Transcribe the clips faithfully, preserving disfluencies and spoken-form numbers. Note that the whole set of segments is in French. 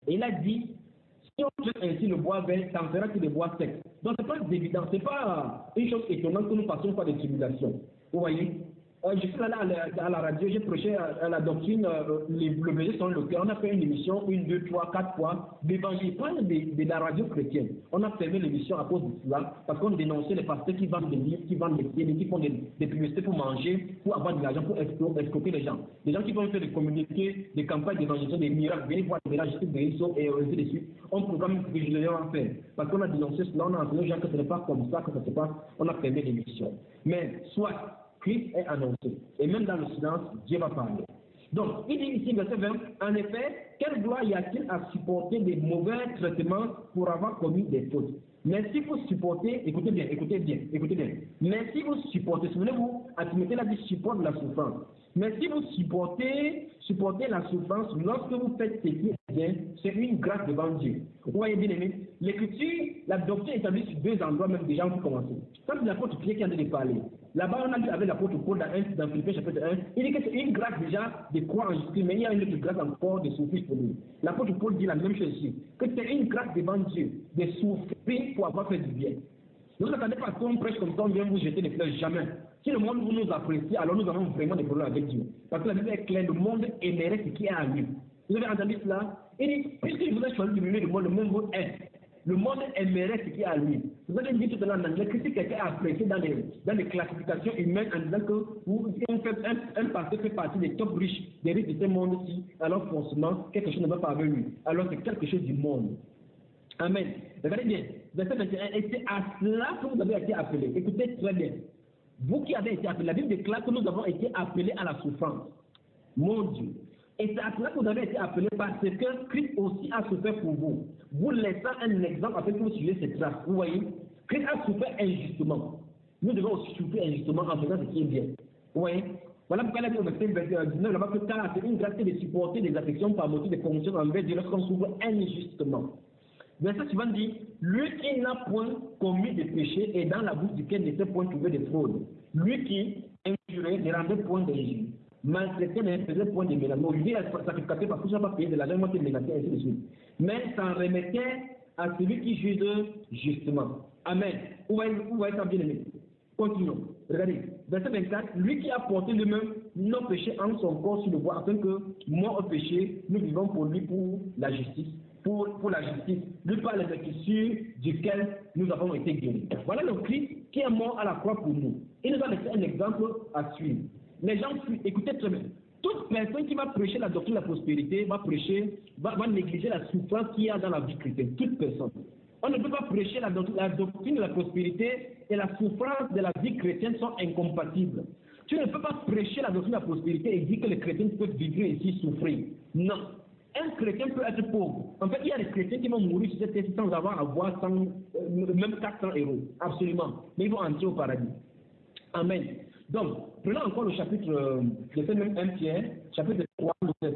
Et il a dit, si on jette ainsi le bois vert, ça en fera que des bois secs. Donc ce n'est pas évident, ce n'est pas une chose étonnante que nous passons par des tribulations. Vous voyez, euh, je suis allé à la, à la radio, j'ai prêché à, à la doctrine, euh, les, le berger sont le cœur. On a fait une émission, une, deux, trois, quatre fois, d'évangile, pas de, de la radio chrétienne. On a fermé l'émission à cause de cela, parce qu'on dénonçait les pasteurs qui vendent des livres, qui vendent des pieds, qui font des, des publicités pour manger, pour avoir de l'argent, pour escroquer les gens. Les gens qui vont faire des communiqués, des campagnes d'évangélisation, des miracles, venez voir des miracles, des guérisons et ainsi de suite. On programme ce que je l'ai en faire. Parce qu'on a dénoncé cela, on a enseigné aux gens que ce n'est pas comme ça que ça se passe, on a fermé l'émission. Mais soit Christ est annoncé. Et même dans le silence, Dieu va parler. Donc, il dit ici, verset vingt, en effet, quelle gloire y a-t-il à supporter des mauvais traitements pour avoir commis des fautes? Mais si vous supportez, écoutez bien, écoutez bien, écoutez bien. Mais si vous supportez, souvenez-vous, à Timothée l'a dit, supporte la souffrance. Mais si vous supportez, supportez la souffrance, lorsque vous faites ce qui est bien, c'est une grâce devant Dieu. Vous voyez bien aimé, l'écriture, la doctrine est établie sur deux endroits même déjà où vous commencez. Ça c'est l'apôtre Pierre qui en a de parler. Là-bas, on a vu avec l'apôtre Paul dans, dans Philippiens chapitre un, il dit que c'est une grâce déjà de croire en Jésus, mais il y a une autre grâce encore de souffrir pour nous. L'apôtre Paul dit la même chose ici, que c'est une grâce devant Dieu de souffrir pour avoir fait du bien. Ne vous attendez pas à ce qu'on prêche comme ça, on vient vous jeter des fleurs, jamais. Si le monde vous nous apprécie, alors nous avons vraiment des problèmes avec Dieu. Parce que la Bible est claire, le monde aimerait ce qui est à lui. Vous avez entendu cela? Il dit, puisque je vous ai choisi de milieu du monde, le monde vous aime. Le monde aimerait ce qui est à lui. Vous avez dit tout à l'heure en anglais que si quelqu'un est apprécié dans les, dans les classifications humaines en disant que vous, un, un pasteur fait partie des top riches, des riches de ce monde-ci, alors forcément, quelque chose ne va pas avec lui. Alors c'est quelque chose du monde. Amen. Regardez bien, verset vingt et un, et c'est à cela que vous avez été appelés. Écoutez très bien. Vous qui avez été appelés, la Bible déclare que nous avons été appelés à la souffrance. Mon Dieu. Et c'est à cela que vous avez été appelés parce que Christ aussi a souffert pour vous. Vous laissant un exemple afin que vous suivez cette trace. Vous voyez, Christ a souffert injustement. Nous devons aussi souffrir injustement en faisant ce qui est bien. Vous voyez, voilà pourquoi il a dit au verset dix-neuf là-bas que car c'est une grâce de supporter des affections par motif de conditions envers Dieu lorsqu'on souffre injustement. Verset suivant dit, lui qui n'a point commis de péché et dans la bouche duquel ne s'est point trouvé de fraude. Lui qui injurait ne rendait point d'injure. Maltraité ne faisait point de ménage. Lui est sacrificateur parce que je n'ai pas payé de l'argent, moi qui ménageais, ainsi de suite. Mais s'en remettait à celui qui juge justement. Amen. Où va être bien aimé? Continuons. Regardez. Verset vingt-quatre. Lui qui a porté lui-même nos péchés en son corps sur le bois, afin que, mort au péché, nous vivons pour lui pour la justice. Pour, pour la justice. Lui par les écritures duquel nous avons été guéris. Voilà le Christ qui est mort à la croix pour nous. Il nous a laissé un exemple à suivre. Les gens fuient. Écoutez très bien. Toute personne qui va prêcher la doctrine de la prospérité va prêcher, va, va négliger la souffrance qu'il y a dans la vie chrétienne. Toute personne. On ne peut pas prêcher la doctrine, la doctrine de la prospérité et la souffrance de la vie chrétienne sont incompatibles. Tu ne peux pas prêcher la doctrine de la prospérité et dire que les chrétiens peuvent vivre ici souffrir. Non. Un chrétien peut être pauvre. En fait, il y a des chrétiens qui vont mourir sur cette terre sans avoir à avoir cent, euh, même quatre cents euros. Absolument. Mais ils vont entrer au paradis. Amen. Donc, prenons encore le chapitre, euh, verset même un Pierre, chapitre trois, verset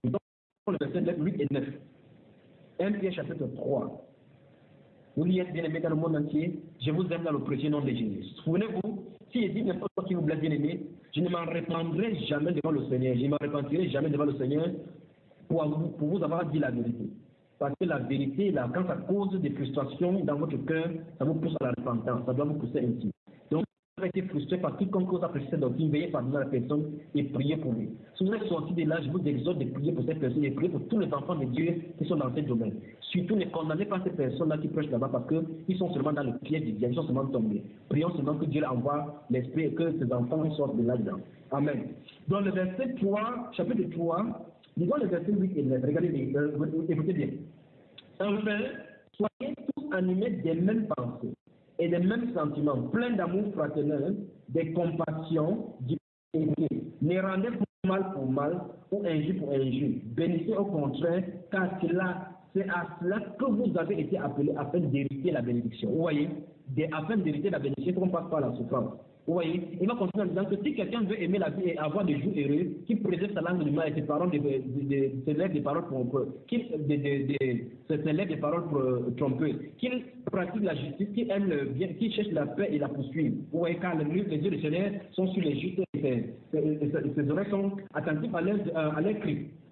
huit et neuf. un Pierre, chapitre trois. Vous y êtes bien aimés dans le monde entier. Je vous aime dans le précieux nom de Jésus. Souvenez-vous, si je dis n'importe qui vous blesse bien aimé, je ne m'en répandrai jamais devant le Seigneur. Je ne m'en repentirai jamais devant le Seigneur pour vous, pour vous avoir dit la vérité. Parce que la vérité, là, quand ça cause des frustrations dans votre cœur, ça vous pousse à la repentance. Ça doit vous pousser ainsi. Donc, vous avez été frustré par quiconque cause a prêché cette doctrine, veuillez pardonner à la personne et priez pour lui. Si vous êtes sorti de là, je vous exhorte de prier pour cette personne et prier pour tous les enfants de Dieu qui sont dans ce domaine. Surtout ne condamnez pas ces personnes-là qui prêchent là-bas parce qu'ils sont seulement dans le piège du diable, ils sont seulement tombés. Prions seulement que Dieu envoie l'esprit et que ces enfants sortent de là-dedans. Amen. Dans le verset trois, chapitre trois, disons le verset huit et neuf. Regardez, euh, écoutez bien. Enfin, soyez tous animés des mêmes pensées et des mêmes sentiments, pleins d'amour fraternel, de compassion, d'humanité. Ne rendez pas mal pour mal ou injure pour injure. Bénissez au contraire, car cela, c'est à cela que vous avez été appelés afin d'hériter la bénédiction. Vous voyez, afin d'hériter la bénédiction, il faut qu'on passe par la souffrance. Vous voyez, il va continuer en disant que si quelqu'un veut aimer la vie et avoir des jours heureux, qu'il préserve sa langue du mal et ses paroles de, de, de, de, de, des paroles trompeuses, qu'il de, de, de, de, des paroles trompeuses, qu'il pratique la justice, qu'il aime le bien, qu'il cherche la paix et la poursuive. Vous voyez, car les yeux du Seigneur sont sur les justes et ses, ses, ses oreilles sont attentives à leur, à leur cri.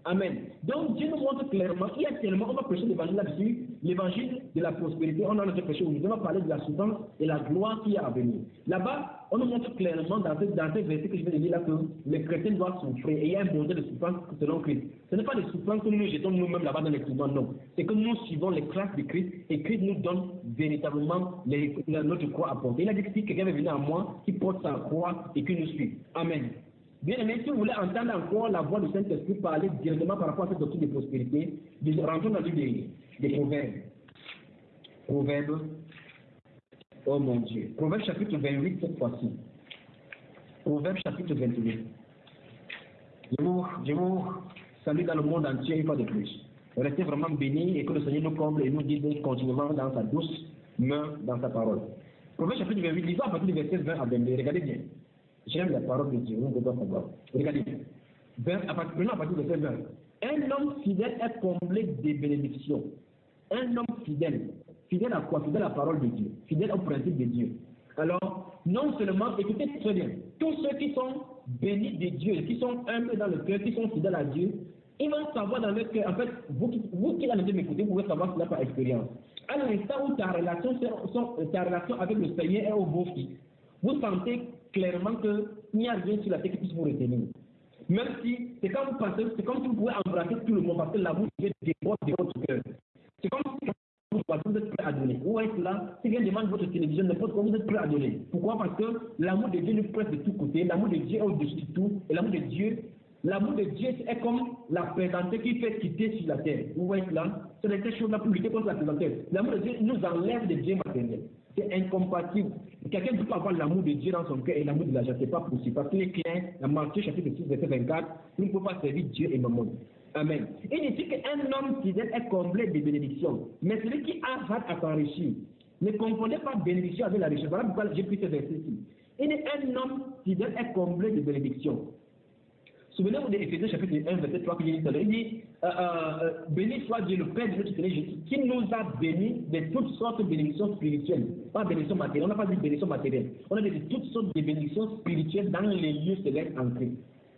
Amen. Donc Dieu nous montre clairement, il y a tellement, on va prêcher l'évangile là-dessus, l'évangile de la prospérité, on a notre prêché aujourd'hui, on va parler de la souffrance et la gloire qui est à venir. Là-bas, on nous montre clairement dans ces, dans ces versets que je viens de lire là que les chrétiens doivent souffrir et il y a un modèle de souffrance selon Christ. Ce n'est pas des souffrances que nous nous jetons nous-mêmes là-bas dans les tourments, non. C'est que nous suivons les traces de Christ et Christ nous donne véritablement les, notre croix à porter. Il a dit que si quelqu'un veut venir à moi, qui porte sa croix et qui nous suit. Amen. Bien aimé, si vous voulez entendre encore la voix du Saint-Esprit parler directement par rapport à cette doctrine de prospérité, rentrons dans le livre des, des Proverbes. Proverbes, oh mon Dieu. Proverbes chapitre vingt-huit cette fois-ci. Proverbes chapitre vingt-huit. Je vous, je vous salue dans le monde entier une fois de plus. Restez vraiment bénis et que le Seigneur nous comble et nous guide continuellement dans sa douce main, dans sa parole. Proverbes chapitre vingt-huit, lisons à partir du verset vingt à vingt-deux. Regardez bien. J'aime la parole de Dieu, on doit savoir. Regardez bien. vingt, à partir, prenons à partir du verset vingt. Un homme fidèle est comblé des bénédictions. Un homme fidèle. Fidèle à quoi? Fidèle à la parole de Dieu. Fidèle au principe de Dieu. Alors, non seulement, écoutez très bien, tous ceux qui sont bénis de Dieu, qui sont humbles dans le cœur, qui sont fidèles à Dieu, ils vont savoir dans leur cœur, en fait, vous, vous qui allez m'écouter, vous pouvez savoir cela par expérience. À l'instant où ta relation, ta relation avec le Seigneur est au beau fixe, vous sentez clairement qu'il n'y a rien sur la tête qui puisse vous retenir. Même si c'est comme vous pensez, c'est comme si vous pouvez embrasser tout le monde parce que l'amour de Dieu déborde de votre cœur. C'est comme si vous êtes prêt à donner. Où est-ce là? Si quelqu'un demande votre télévision, n'importe quoi, vous êtes prêt à donner. Pourquoi? Parce que l'amour de Dieu nous presse de tous côtés. L'amour de Dieu est au-dessus de tout. Et l'amour de Dieu, l'amour de Dieu est comme la présenteur qui fait quitter sur la terre. Où est-ce là? C'est de ces choses-là pour lutter contre la présenteur. L'amour de Dieu nous enlève des biens matériels. C'est incompatible. Quelqu'un ne peut pas avoir l'amour de Dieu dans son cœur et l'amour de l'argent. Ce n'est pas possible. Parce qu'il est clair, dans Matthieu chapitre six, verset vingt-quatre, nous ne pouvons pas servir Dieu et Mammon. Amen. Il dit qu'un homme fidèle est comblé de bénédictions. Mais celui qui a hâte à s'enrichir, ne confondez pas bénédiction avec la richesse. Voilà pourquoi j'ai pris ce verset-ci. Il dit qu'un homme fidèle est comblé de bénédictions. Souvenez-vous de Éphésiens chapitre un, verset trois, que j'ai dit tout à l'heure. Il dit, euh, euh, béni soit Dieu, le Père de notre Seigneur Jésus, qui nous a bénis de toutes sortes de bénédictions spirituelles. Pas bénédictions matérielles, on n'a pas dit bénédictions matérielles. On a dit de toutes sortes de bénédictions spirituelles dans les lieux célestes en Christ.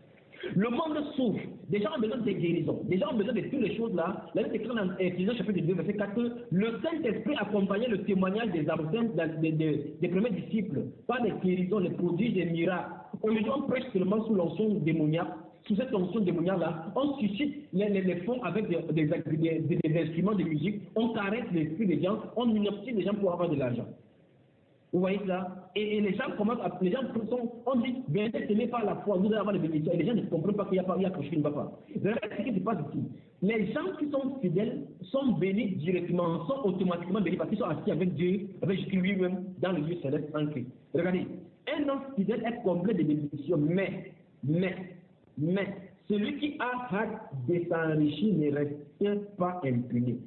Le monde souffre. Des gens ont besoin de guérison. Des gens ont besoin de toutes les choses là. La Bible écrit dans Éphésiens chapitre deux, verset quatre, que le Saint-Esprit accompagnait le témoignage des absents, des, des, des premiers disciples, par des guérisons, les prodiges, des miracles. Aujourd'hui, on prêche seulement sous l'onction démoniaque. Sous cette onction démoniaque-là, on suscite les, les, les fonds avec des, des, des, des, des instruments de musique, on caresse l'esprit des gens, on inoptie les gens pour avoir de l'argent. Vous voyez cela? Et, et les gens commencent à, les gens sont, on dit, bien d'être aimé par la foi, vous allez avoir des bénédictions, et les gens ne comprennent pas qu'il y a pas, il y a quelque chose qui ne va pas. Regardez ce qui se passe ici. Les gens qui sont fidèles sont bénis directement, sont automatiquement bénis parce qu'ils sont assis avec Dieu, avec Jésus lui-même, dans le lieu céleste en Christ. Regardez, un homme fidèle est comblé de bénédictions, mais, mais, mais, celui qui a hâte de s'enrichir ne reste pas impuni.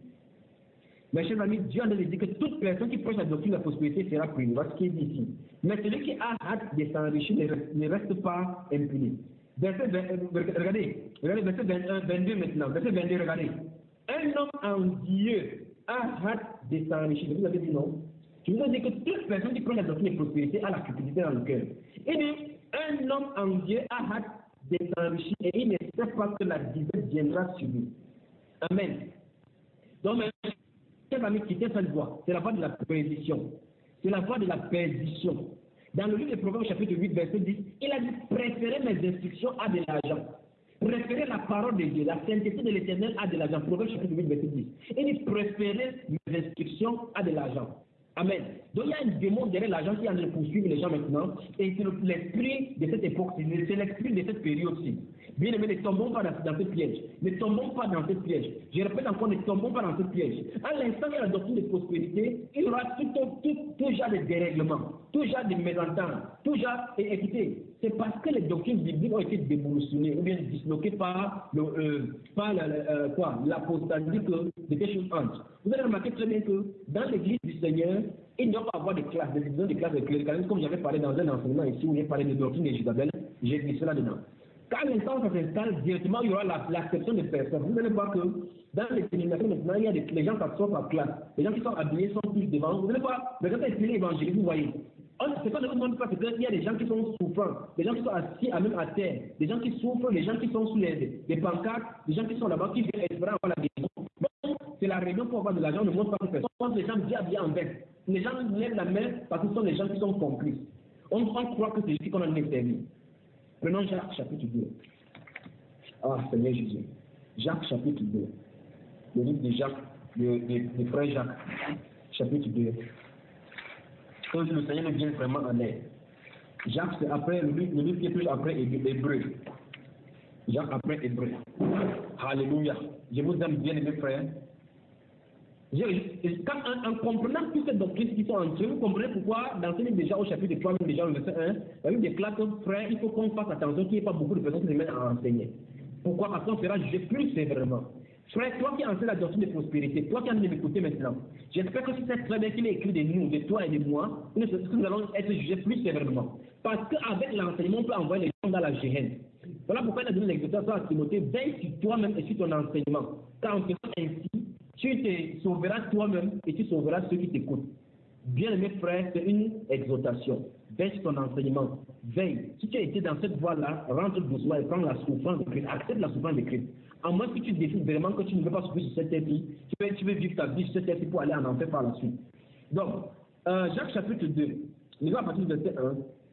Mes chers amis, Dieu a dit que toute personne qui prêche la doctrine de la prospérité sera punie. Voilà ce qui est dit ici. Mais celui qui a hâte de s'enrichir ne reste, ne reste pas impuni. Verset vingt, regardez, regardez, verset vingt-un, vingt-deux maintenant. Verset vingt-deux, regardez. Un homme en Dieu a hâte de s'enrichir. Vous avez dit non? Je vous ai dit que toute personne qui prêche la doctrine de la prospérité a la cupidité dans le cœur. Il dit, un homme en Dieu a hâte de s'enrichir et il ne sait pas que la disette viendra sur lui. Amen. Donc, chers amis, quittez cette voie. C'est la voie de la perdition. C'est la voie de la perdition. Dans le livre des Proverbes, chapitre huit, verset dix, il a dit préférez mes instructions à de l'argent. Préférez la parole de Dieu, la sainteté de l'Éternel à de l'argent. Proverbes, chapitre huit, verset dix. Il dit préférez mes instructions à de l'argent. Amen. Donc il y a un démon derrière l'argent qui est en train de poursuivre les gens maintenant. Et c'est l'esprit de cette époque, c'est l'esprit de cette période-ci. Bien aimé, ne tombons pas dans, dans ce piège. Ne tombons pas dans ce piège. Je répète encore, ne tombons pas dans ce piège. À l'instant où il y a la doctrine de prospérité, il y aura tout, tout, tout, tout genre de dérèglements, tout genre de mésententes, tout genre. Et écoutez, c'est parce que les doctrines bibliques ont été dévolutionnées ou bien disloquées par le, euh, par la, euh, quoi, l'apostasie que de quelque chose entre. Vous allez remarquer très bien que dans l'église du Seigneur, il ne doit pas avoir de classes, de division de classes de cléricalisme, comme j'avais parlé dans un enseignement ici où j'ai parlé de doctrine de Jézabel, j'ai dit cela dedans. Quand l'instant ça s'installe, directement il y aura l'acception la, des personnes. Vous allez voir que dans les dénominations maintenant, il y a des, les gens s'assoient par classe. Les gens qui sont habillés sont plus devant. Vous allez voir, les gens qui sont évangéliques, vous voyez. On ce qu'on ne demande pas, c'est qu'il y a des gens qui sont souffrants, des gens qui sont assis à même à terre, des gens qui souffrent, des gens qui sont sous les, les pancartes, des gens qui sont là-bas, qui viennent espérer avoir la maison. Donc, c'est la réunion pour avoir de l'argent, ne montre pas que personne. Les gens bien bien en vain. Les gens lèvent la main parce que ce sont les gens qui sont complices. On, on croit que c'est ici qu'on a servi. Prenons Jacques chapitre deux. Ah, Seigneur Jésus. Jacques chapitre deux. Le livre de Jacques, de, de, de frère Jacques, chapitre deux. Quand le Seigneur nous vient vraiment en aide. Jacques, c'est après, le livre, le livre qui est plus après Hébreu. Jacques après Hébreu. Alléluia. Je vous aime bien, mes frères. Je, je, quand, en, en comprenant toutes ces doctrines qui sont en jeu, vous comprenez pourquoi, dans ce livre déjà au chapitre trois, déjà au verset un, la Bible déclare que, frère, il faut qu'on fasse attention qu'il n'y ait pas beaucoup de personnes qui se mettent à enseigner. Pourquoi? Parce qu'on sera jugé plus sévèrement. Frère, toi qui enseignes la doctrine de prospérité, toi qui en train d'écouter maintenant, j'espère que tu sais très bien qu'il est écrit de nous, de toi et de moi, que nous allons être jugés plus sévèrement. Parce qu'avec l'enseignement, on peut envoyer les gens dans la géhenne. Voilà pourquoi il a donné l'exhortation à Timothée, veille sur toi-même et sur ton enseignement. Car en faisant ainsi, tu te sauveras toi-même et tu sauveras ceux qui t'écoutent. Bien aimé frère, c'est une exhortation. Veille sur ton enseignement. Veille. Si tu as été dans cette voie-là, rentre doucement et prends la souffrance de Christ. Accepte la souffrance de Christ. À moins que tu décides vraiment que tu ne veux pas souffrir sur cette terre, tu veux, tu veux vivre ta vie sur cette terre pour aller en enfer par la suite. Donc, euh, Jacques chapitre deux, nous allons à partir du verset un.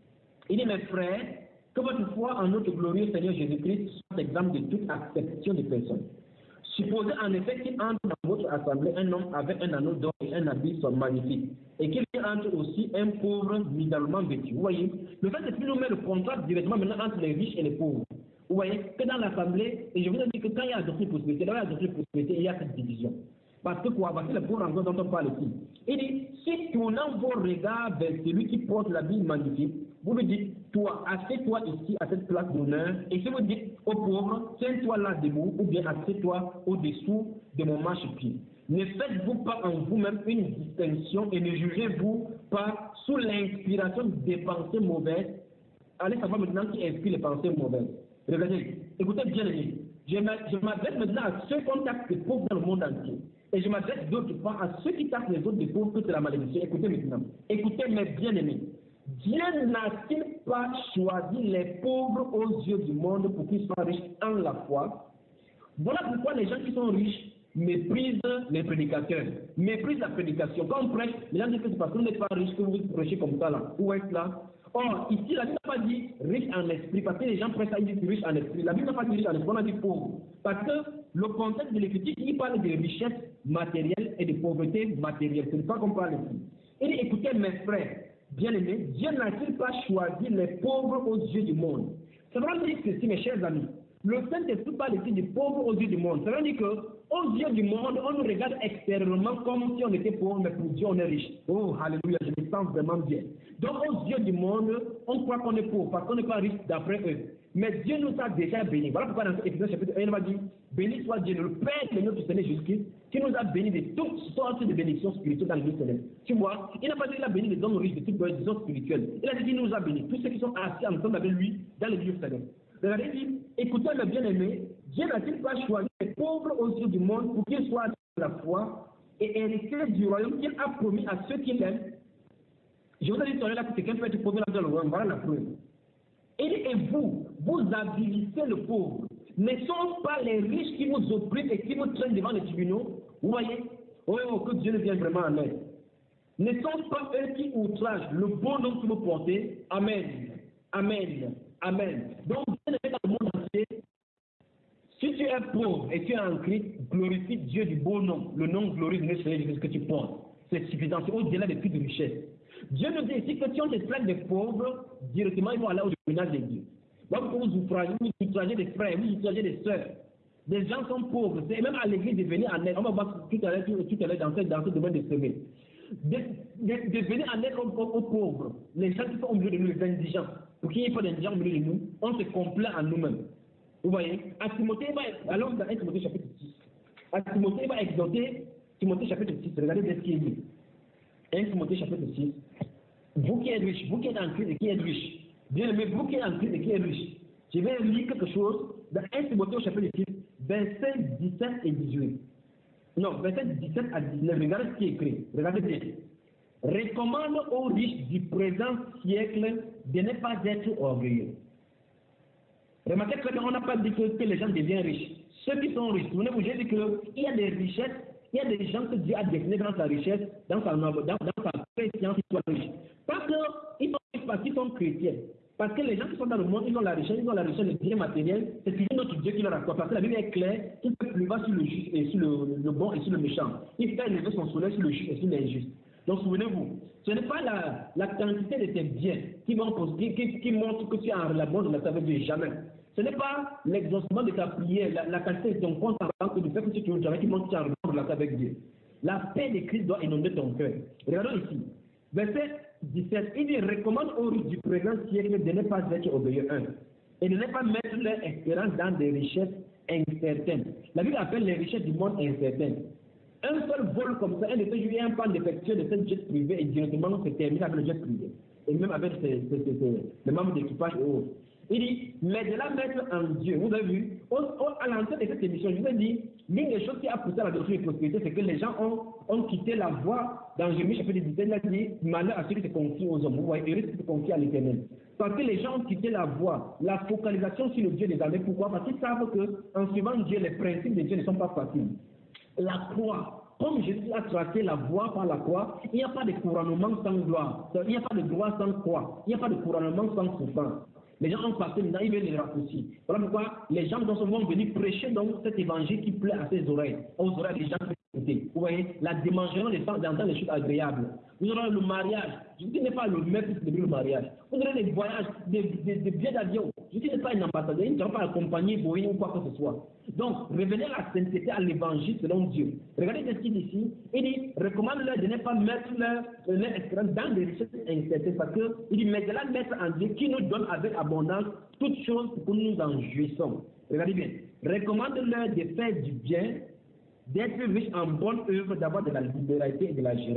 Il dit, mes frères, que votre foi en notre glorieux Seigneur Jésus-Christ soit exemple de toute acception de personnes. Supposez en effet qu'il entre dans votre assemblée un homme avec un anneau d'or et un habit soit magnifique, et qu'il entre aussi un pauvre misérablement vêtu. Vous voyez, le fait de nous mettre le contrat directement maintenant entre les riches et les pauvres. Vous voyez que dans l'assemblée, et je vous ai dit que quand il y a la doctrine de prospérité, dans la doctrine de prospérité, il y a cette division. Parce que quoi? Parce que les pauvres en dont on parle ici. Il dit, si tournant vos regards vers celui qui porte l'habit magnifique, vous lui dites, toi, assieds-toi ici à cette place d'honneur, et si vous dites aux pauvres, tiens-toi là debout, ou bien assieds-toi au-dessous de mon marchepied. Ne faites-vous pas en vous-même une distinction et ne jugez-vous pas sous l'inspiration des pensées mauvaises. Allez savoir maintenant qui inspire les pensées mauvaises. Regardez, écoutez bien les je m'adresse maintenant à ceux qui taxent les pauvres dans le monde entier. Et je m'adresse d'autre part à ceux qui taxent les autres des pauvres que c'est la malédiction. Écoutez maintenant. Écoutez mes bien-aimés. Dieu n'a-t-il pas choisi les pauvres aux yeux du monde pour qu'ils soient riches en la foi? Voilà pourquoi les gens qui sont riches méprisent les prédicateurs, méprisent la prédication. Quand on prêche, les gens disent que c'est parce que vous n'êtes pas riche que vous prêchez comme ça là. Où est-ce là? Or, ici, la Bible n'a pas dit riche en esprit, parce que les gens prêchent à dire riche en esprit. La Bible n'a pas dit riche en esprit, on a dit pauvre. Parce que le contexte de l'écriture, il parle de richesse matérielle et de pauvreté matérielle. C'est pas qu'on parle ici. Il dit, écoutez mes frères, bien-aimés, Dieu n'a-t-il pas choisi les pauvres aux yeux du monde? Ça veut dire ceci, mes chers amis. Le Saint-Esprit parle ici des pauvres aux yeux du monde. Ça veut dire qu'aux yeux du monde, on nous regarde extérieurement comme si on était pauvre, mais pour Dieu, on est riche. Oh, alléluia, je me sens vraiment bien. Donc, aux yeux du monde, on croit qu'on est pauvre parce qu'on n'est pas riche d'après eux. Mais Dieu nous a déjà bénis. Voilà pourquoi dans Éphésiens chapitre un, il va dire, béni soit Dieu, le Père de notre Seigneur Jésus-Christ, qui nous a bénis de toutes sortes de bénédictions spirituelles dans le vie céleste. Tu vois, il n'a pas dit qu'il a béni les hommes riches de toutes les bénédictions spirituelles. Il a dit qu'il nous a bénis, tous ceux qui sont assis ensemble avec lui dans le Dieu céleste. Regardez, il dit, écoutez mes bien-aimés, Dieu n'a-t-il pas choisi les pauvres aux yeux du monde pour qu'ils soient dans la foi et hériter du royaume qu'il a promis à ceux qui l'aiment? Je vous ai dit tout à l'heure que quelqu'un peut être pauvre dans le royaume, voilà la preuve. Et, et vous, vous avilissez le pauvre. Ne sont pas les riches qui vous oppriment et qui vous traînent devant les tribunaux? Vous voyez? Oh, oh, que Dieu ne vienne vraiment en aide. Ne sont pas eux qui outragent le bon nom que vous portez? Amen. Amen. Amen. Donc, Dieu ne fait dans le monde entier. Si tu es pauvre et tu es en Christ, glorifie Dieu du beau nom. Le nom glorifie le Seigneur Jésus que tu portes. C'est suffisant. C'est au-delà de toute richesse. Dieu nous dit ici que si on te traite des pauvres, directement ils vont aller au tribunal de Dieu. Donc, vous outragez, vous outragez des frères, vous outragez des sœurs. Des gens sont pauvres. C'est même à l'église de venir en aide. On va voir tout à l'heure dans ce, dans ce domaine de semer. De, de, de venir en aide aux, aux, aux pauvres. Les gens qui sont au milieu de nous, les indigents. Pour qu'il n'y ait pas d'indigents au milieu de nous, on se complaît en nous-mêmes. Vous voyez? À Timothée, va, allons dans un Timothée chapitre six. À Timothée, va exhorter Timothée chapitre six. Regardez bien ce qu'il dit. un Timothée chapitre six. Vous qui êtes riches, vous qui êtes en Christ et qui êtes riches, bien aimé, vous qui êtes en Christ et qui êtes riches, je vais lire quelque chose dans un Timothée chapitre six, versets dix-sept et dix-huit. Non, versets dix-sept à dix-neuf. Regardez ce qui est écrit. Regardez bien. recommande aux riches du présent siècle de ne pas être orgueilleux. Remarquez que on n'a pas dit que, que les gens deviennent riches. Ceux qui sont riches, souvenez-vous, j'ai dit qu'il y a des richesses, il y a des gens que Dieu a destinés dans sa richesse, dans sa, dans, dans sa préscience, qui soient riches. Parce qu'ils sont riches parce qu'ils sont chrétiens. Parce que les gens qui sont dans le monde, ils ont la richesse, ils ont la richesse, le bien matériel, c'est toujours notre Dieu qui leur accorde. Parce que la Bible est claire, il peut pleuvoir sur le juste et sur le, le bon et sur le méchant. Il fait lever son soleil sur le juste et sur l'injuste. Donc souvenez-vous, ce n'est pas la, la quantité de tes biens qui, qui, qui, qui montre que tu as la bonne relation avec Dieu, jamais. Ce n'est pas l'exaucement de ta prière, la, la quantité de ton compte en banque, du fait que tu ne jamais qui montre que tu as une bonne relation avec Dieu. La paix de Christ doit inonder ton cœur. Regardons ici. Verset dix-sept, il dit, recommande aux riches du présent siècle de ne pas être orgueilleux, un, et de ne pas mettre leur espérance dans des richesses incertaines. La Bible appelle les richesses du monde incertaines. Un seul vol comme ça, un de ces jours, il y a un pan d'effectuer de cette jet privé et directement se termine avec le jet privé. Et même avec ses, ses, ses, ses, les membres d'équipage et autres. Il dit, mais de la mettre en Dieu. Vous avez vu, au, au, à l'entrée de cette émission, je vous ai dit, l'une des choses qui a poussé à la doctrine de prospérité, c'est que les gens ont, ont quitté la voie. Dans Jérémie chapitre dix-sept, il a dit, malheur à celui qui se confie aux hommes. Vous voyez, et qui se confie à l'Éternel. Parce que les gens ont quitté la voie, la focalisation sur le Dieu des armées. Pourquoi? Parce qu'ils savent qu'en suivant Dieu, les principes de Dieu ne sont pas faciles. La croix, comme Jésus a tracé la voie par la croix, il n'y a pas de couronnement sans gloire. Il n'y a pas de gloire sans croix. Il n'y a pas de couronnement sans souffrance. Les gens ont passé, maintenant ils veulent les raccourcir. Voilà pourquoi les gens vont venir prêcher donc cet évangile qui plaît à ses oreilles, aux oreilles des gens qui écoutent. Vous voyez, la démangeaison des femmes dans les choses agréables. Vous aurez le mariage. Je dis n'est pas le maître qui célèbre le mariage. Vous aurez des voyages, des, des, des billets d'avion. Je dis n'est pas une ambassadeur, ils ne seront pas accompagnés Boeing ou quoi que ce soit. Donc, revenez à la sainteté, à l'évangile selon Dieu. Regardez ce qu'il dit ici. Il dit, recommande-leur de ne pas mettre leur, leur espérance dans des richesses incertaines parce qu'il dit, mais de la mettre en Dieu qui nous donne avec abondance toutes choses pour que nous en jouissons. Regardez bien. Recommande-leur de faire du bien, d'être riche en bonne œuvre, d'avoir de la libéralité et de la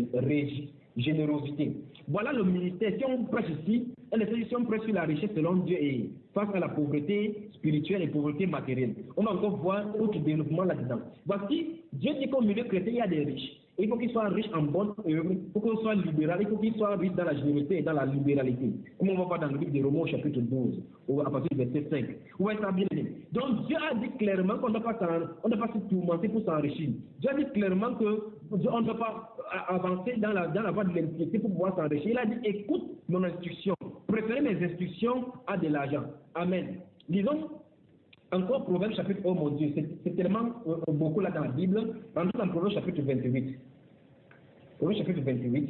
générosité. Voilà le ministère. Si on prêche ici, si on prêche sur la richesse selon Dieu et face à la pauvreté spirituelle et pauvreté matérielle, on va encore voir autre développement là-dedans. Voici, Dieu dit qu'au milieu chrétien, il y a des riches. Il faut qu'ils soient riches en bonne œuvre, il faut qu'ils soient libéraux, il faut qu'ils soient riches dans la générosité et dans la libéralité. Comme on va voir dans le livre de Romains, chapitre douze, à partir du verset cinq. Vous voyez ça bien. Donc Dieu a dit clairement qu'on ne doit pas se tourmenter pour s'enrichir. Dieu a dit clairement qu'on ne doit pas avancer dans la, dans la voie de l'impiété pour pouvoir s'enrichir. Il a dit, écoute mon instruction, préférez mes instructions à de l'argent. Amen. Lisons encore Proverbe chapitre, oh mon Dieu, c'est tellement euh, beaucoup là dans la Bible. Ensuite, dans Proverbe chapitre vingt-huit. Proverbe chapitre vingt-huit.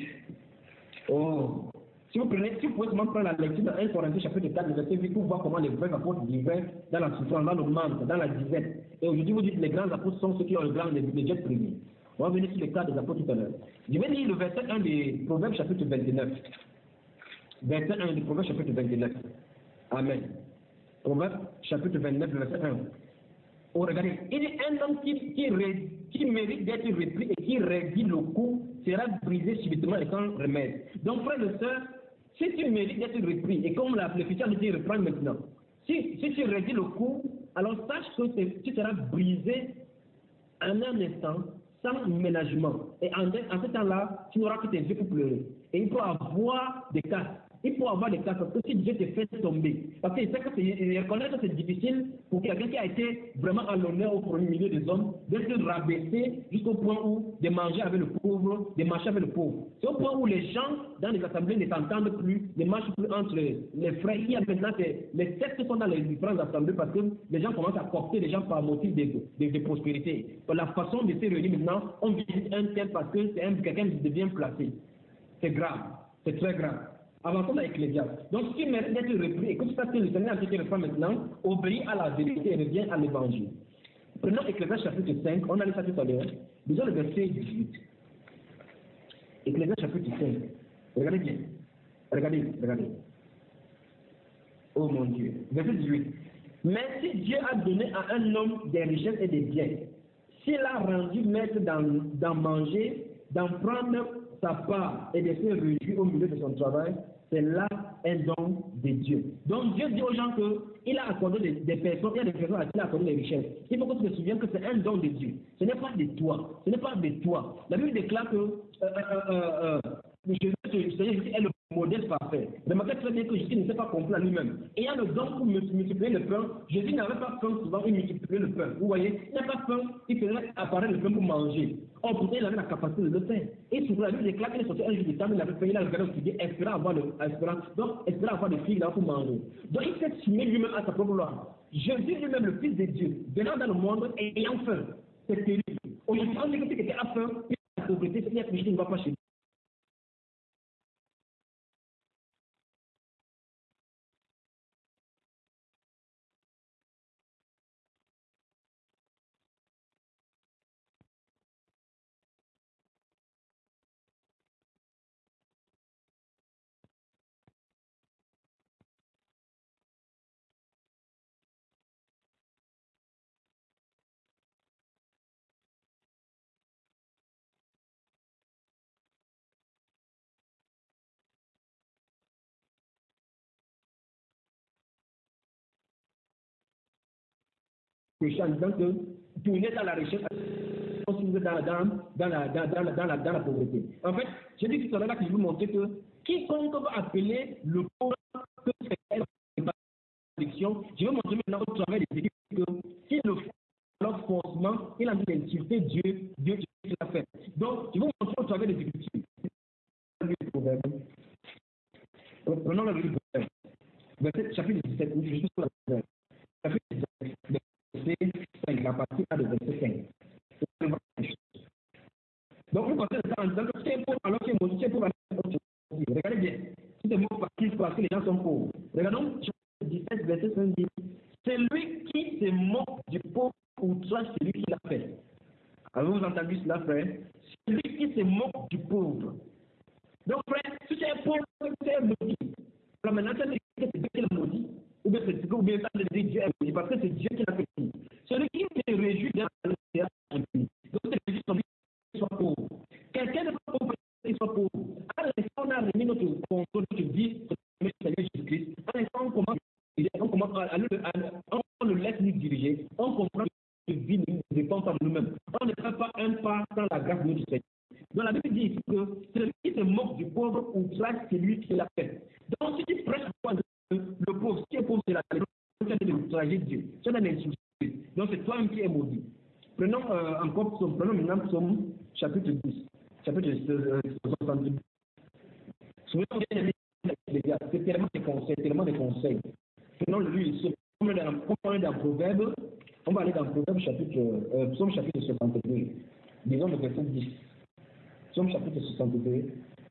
Oh. Si vous prenez, si vous pouvez seulement prendre la lecture dans un Corinthiens chapitre quatre, verset huit, pour voir comment les vrais apôtres vivaient dans la souffrance, dans le manque, dans la disette. Et aujourd'hui, vous dites que les grands apôtres sont ceux qui ont le grand les jets privés. On va venir sur le cas des apôtres tout à l'heure. Je vais lire le verset un de Proverbe chapitre vingt-neuf. Verset un de Proverbe chapitre vingt-neuf. Amen. Proverbe chapitre vingt-neuf, verset un. Oh, regardez, il dit un homme qui, qui, qui mérite d'être repris et qui réduit le coup sera brisé subitement et sans remède. Donc, frère et sœur, si tu mérites d'être repris, et comme la l'officier nous dit reprend maintenant, si, si tu réduis le coup, alors sache que tu seras brisé en un instant, sans ménagement. Et en, en ce temps-là, tu n'auras que tes yeux pour pleurer. Et il faut avoir des casses. Il faut avoir des cas parce que si Dieu te fait tomber, parce qu'il sait que c'est, reconnaît que c'est difficile pour quelqu'un qui a été vraiment à l'honneur au premier milieu des hommes, d'être rabaissé jusqu'au point où de manger avec le pauvre, de marcher avec le pauvre. C'est au point où les gens dans les assemblées ne s'entendent plus, ne marchent plus entre les, les frères. Il y a maintenant que les sectes sont dans les différentes assemblées parce que les gens commencent à porter les gens par motif de, de, de prospérité. Par la façon de se réunir maintenant, on visite un tel parce que c'est un, quelqu'un qui devient placé. C'est grave, c'est très grave. Avançons dans l'Ecclésiaste. Donc, si tu mérites d'être repris, et que tu sais que le Seigneur a été repris maintenant, obéis à la vérité et reviens à l'évangile. Prenons Ecclésiaste chapitre cinq, on a lu ça tout à l'heure. Disons le verset dix-huit. Ecclésiaste chapitre cinq. Regardez bien. Regardez, regardez. Oh mon Dieu. Verset dix-huit. Mais si Dieu a donné à un homme des richesses et des biens, s'il a rendu maître d'en manger, d'en prendre sa part et de se réjouir au milieu de son travail, c'est là un don de Dieu. Donc Dieu dit aux gens qu'il a accordé des, des personnes, il y a des personnes à qui il a accordé des richesses. Il faut que tu te souviennes que c'est un don de Dieu. Ce n'est pas de toi. Ce n'est pas de toi. La Bible déclare que euh, euh, euh, euh, Jésus, Jésus est le modèle parfait. Remarquez très bien que Jésus ne s'est pas compris à lui-même. Et il y a le don pour multiplier le pain. Jésus n'avait pas faim souvent, il multipliait le pain. Vous voyez, il n'a pas faim, il faisait apparaître le pain pour manger. Or, pourtant, il avait la capacité de le faire. Et souvent, la Bible déclare qu'il est sorti un jour du temps, il avait fait, il a regardé au studio, espérant avoir, le, espérant, donc, espérant avoir des filles là pour manger. Donc, il s'est soumis lui-même à sa propre loi. Jésus lui-même, le Fils de Dieu, venant dans le monde et ayant faim. C'est terrible. Aujourd'hui, on dit que quelqu'un a faim, il a la pauvreté, il y a quelque chose qui ne va pas chez lui. En disant que tourner dans la recherche, dans, dans, dans, dans, la, dans, dans, la, dans, la, dans la pauvreté. En fait, j'ai dit tout à l'heure que je vous montrer que quiconque va appeler le pauvre que c'est une addiction, je vais montrer maintenant au travail des équipes que s'il le fait, alors forcément, il a envie d'insulter Dieu, Dieu, Dieu l'a fait. Donc, je vais vous montrer au travail des écritures. Prenons le livre de Proverbe. Verset chapitre dix-sept, je suis sur la Proverbe. Chapitre dix-sept, verset cinq, la partie A de verset cinq. Donc, vous pensez ça en disant que c'est pauvre alors qu'il est maudit, c'est pauvre alors qu'il est maudit. Regardez bien. Si c'est pauvre parce que les gens sont pauvres. Regardons, chapitre dix-sept, verset cinq dit celui qui se moque du pauvre outrage celui qui l'a fait. Avez-vous entendu cela, frère? Celui qui se moque du pauvre. Donc, frère, si tu es pauvre, tu es maudit. Alors maintenant, tu sais que c'est Dieu qui l'a maudit. Ou bien c'est Dieu qui l'a maudit parce que c'est Dieu qui l'a fait. Celui qui se réjouit dans le ciel est impuni. Donc, c'est juste celui qui soit pauvre. Quelqu'un n'est pas pauvre, il soit pauvre. À l'instant, on a remis notre contrôle, notre vie, sur le Seigneur Jésus-Christ. À l'instant, on commence, on commence à, à, à, on le laisse nous diriger. On comprend que notre vie ne dépend pas de nous-mêmes. On ne fait pas un pas sans la grâce de notre Seigneur. Donc la Bible dit ici que celui qui se moque du pauvre ou trace, c'est lui qui l'a fait. Donc si tu prêches le, le pauvre, qui est pauvre, c'est la tu es de l'outrager Dieu, tu es d'insulter. Donc c'est toi-même qui es maudit. Prenons euh, encore psaume, prenons maintenant psaume chapitre dix, chapitre soixante-dix. Souvent, les gars, c'est tellement de conseils, tellement de conseils. Prenons le lui ici, comme on est dans Proverbe, on va aller dans Proverbe chapitre, euh, psaume chapitre soixante-deux, disons le verset dix. Psaume chapitre soixante-deux,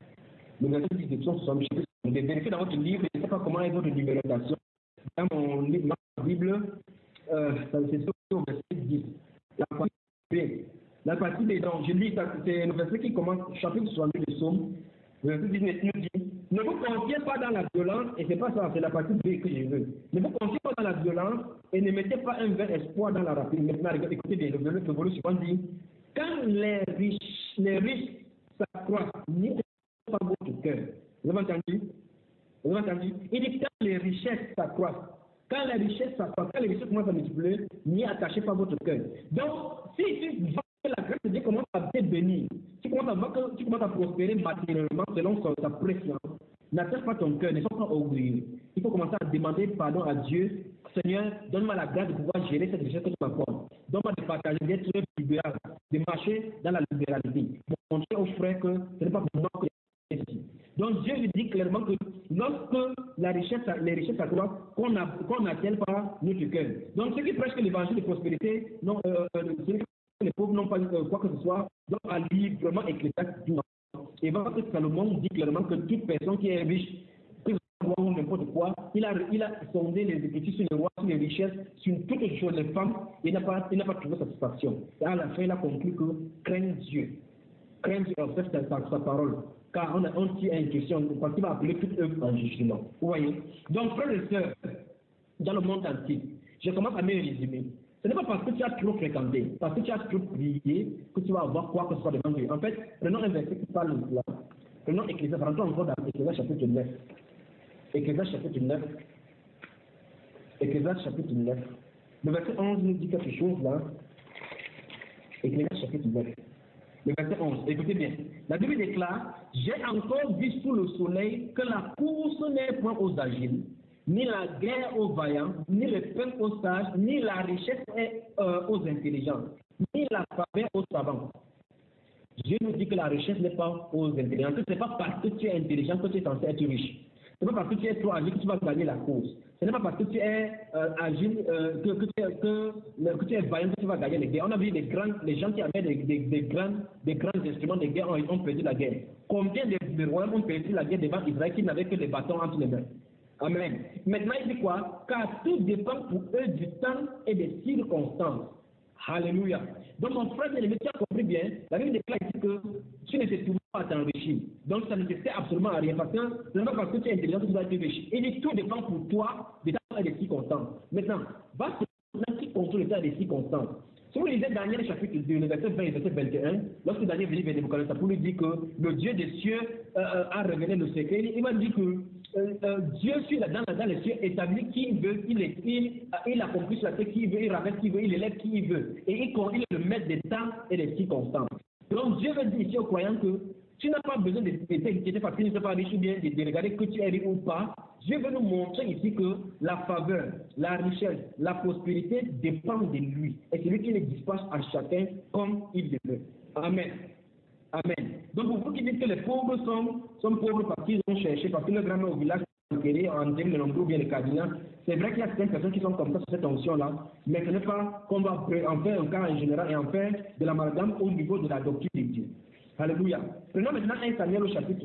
le verset dix de Psaume soixante-deux. Vérifiez dans votre livre, je ne sais pas comment est votre numérotation. Dans mon livre, dans la Bible, euh, c'est au verset dix. La partie B. La partie B, donc je lis, c'est le verset qui commence, chapitre soixante-deux de Psaume. Le verset dix nous dit ne vous confiez pas dans la violence, et c'est pas ça, c'est la partie B que je veux. Ne vous confiez pas dans la violence et ne mettez pas un vain espoir dans la rapide. Maintenant, écoutez bien, le verset suivant dit quand les riches, les riches s'accroissent, n'y pas votre cœur. Vous avez entendu? Vous avez entendu? Il dit quand les richesses s'accroissent, quand les richesses s'accroissent, quand les richesses commencent à multiplier, n'y attachez pas votre cœur. Donc, si tu vois que la grâce de Dieu commence à te bénir, tu commences à voir que tu commences à prospérer matériellement selon ta pression, n'attache pas ton cœur, ne sois pas orgueilleux. Il faut commencer à demander pardon à Dieu. Seigneur, donne-moi la grâce de pouvoir gérer cette richesse que tu m'accordes. Donne-moi de partager, d'être libéral, de marcher dans la libéralité. Pour montrer aux frères que ce n'est pas pour moi que je suis ici. Donc Dieu lui dit clairement que lorsque la richesse, les richesses s'accroissent, qu'on n'atteigne pas notre cœur. Donc ceux qui prêchent que l'évangile de prospérité, non, euh, ceux que les pauvres n'ont pas euh, quoi que ce soit, donc à librement ecclésiastique. Et voir que Salomon dit clairement que toute personne qui est riche, que ce soit n'importe quoi, il a, il a sondé les écritures sur les rois, sur les richesses, sur toutes les choses, les femmes, et il n'a pas, il n'a pas trouvé satisfaction. Et à la fin, il a conclu que crains Dieu. Crains Dieu, observe sa, sa parole. Car on a on tient une question, parce qu'il va appeler toute œuvre en jugement. Vous voyez? Donc, frères et sœurs, dans le monde entier, je commence à me résumer. Ce n'est pas parce que tu as trop fréquenté, parce que tu as trop prié, que tu vas avoir quoi que ce soit devant Dieu. En fait, prenons un verset qui parle de cela. Prenons Ecclésias, rentrons encore dans Ecclésias chapitre neuf. Ecclésias chapitre neuf. Ecclésias chapitre neuf. Le verset onze nous dit quelque chose là. Ecclésias chapitre neuf. Le verset onze, écoutez bien. La Bible déclare, j'ai encore vu sous le soleil que la course n'est point aux agiles, ni la guerre aux vaillants, ni le pain aux sages, ni la richesse est, euh, aux intelligents, ni la faveur aux savants. Dieu nous dit que la richesse n'est pas aux intelligents. Ce n'est pas parce que tu es intelligent que tu es censé être riche. Ce n'est pas parce que tu es trop agile que tu vas gagner la course. Ce n'est pas parce que tu es euh, agile, euh, que, que, tu es, que, que tu es vaillant que tu vas gagner les guerres. On a vu les, grands, les gens qui avaient des, des, des, grands, des grands instruments de guerre ont, ont perdu la guerre. Combien de, de royaumes ont perdu la guerre devant Israël qui n'avaient que des bâtons entre les mains? Amen. Maintenant, il dit quoi? Car tout dépend pour eux du temps et des circonstances. Alléluia. Donc, mon frère bien-aimé, tu as compris bien, la Bible déclare ici que tu ne te trouves pas à t'enrichir. Donc, ça ne te sert absolument à rien. Parce que ce n'est pas parce que tu es intelligent que tu dois être riche. Il dit tout dépend pour toi des temps et des circonstances. Maintenant, va se qui contrôle les temps et les circonstances. Si vous lisez Daniel chapitre deux, le verset vingt et le verset vingt et un, lorsque Daniel venait vers Nebuchadnezzar pour lui dire que le Dieu des cieux euh, a révélé le secret, il m'a dit que euh, euh, Dieu sur la, dans, dans les cieux établit qui il veut, il, est, il, il accomplit sur la terre qui il veut, il ramène qui il veut, il élève qui il veut. Et il, il est le maître des temps et des circonstances. Donc Dieu veut dire ici aux croyants que tu n'as pas besoin de t'inquiéter parce que tu ne sais pas riche ou bien de, de regarder que tu es riche ou pas. Dieu veut nous montrer ici que la faveur, la richesse, la prospérité dépendent de lui. Et c'est lui qui les dispatche à chacun comme il le veut. Amen. Amen. Donc pour vous qui dites que les pauvres sont, sont pauvres parce qu'ils ont cherché, parce que le grand-mère au village enterré en demi le nombre ou bien le cardinal, c'est vrai qu'il y a certaines personnes qui sont comme ça sur cette onction-là, mais ce n'est pas qu'on va en faire un cas en général et en faire de l'amalgame au niveau de la doctrine de Dieu. Alléluia. Prenons maintenant un Samuel au chapitre,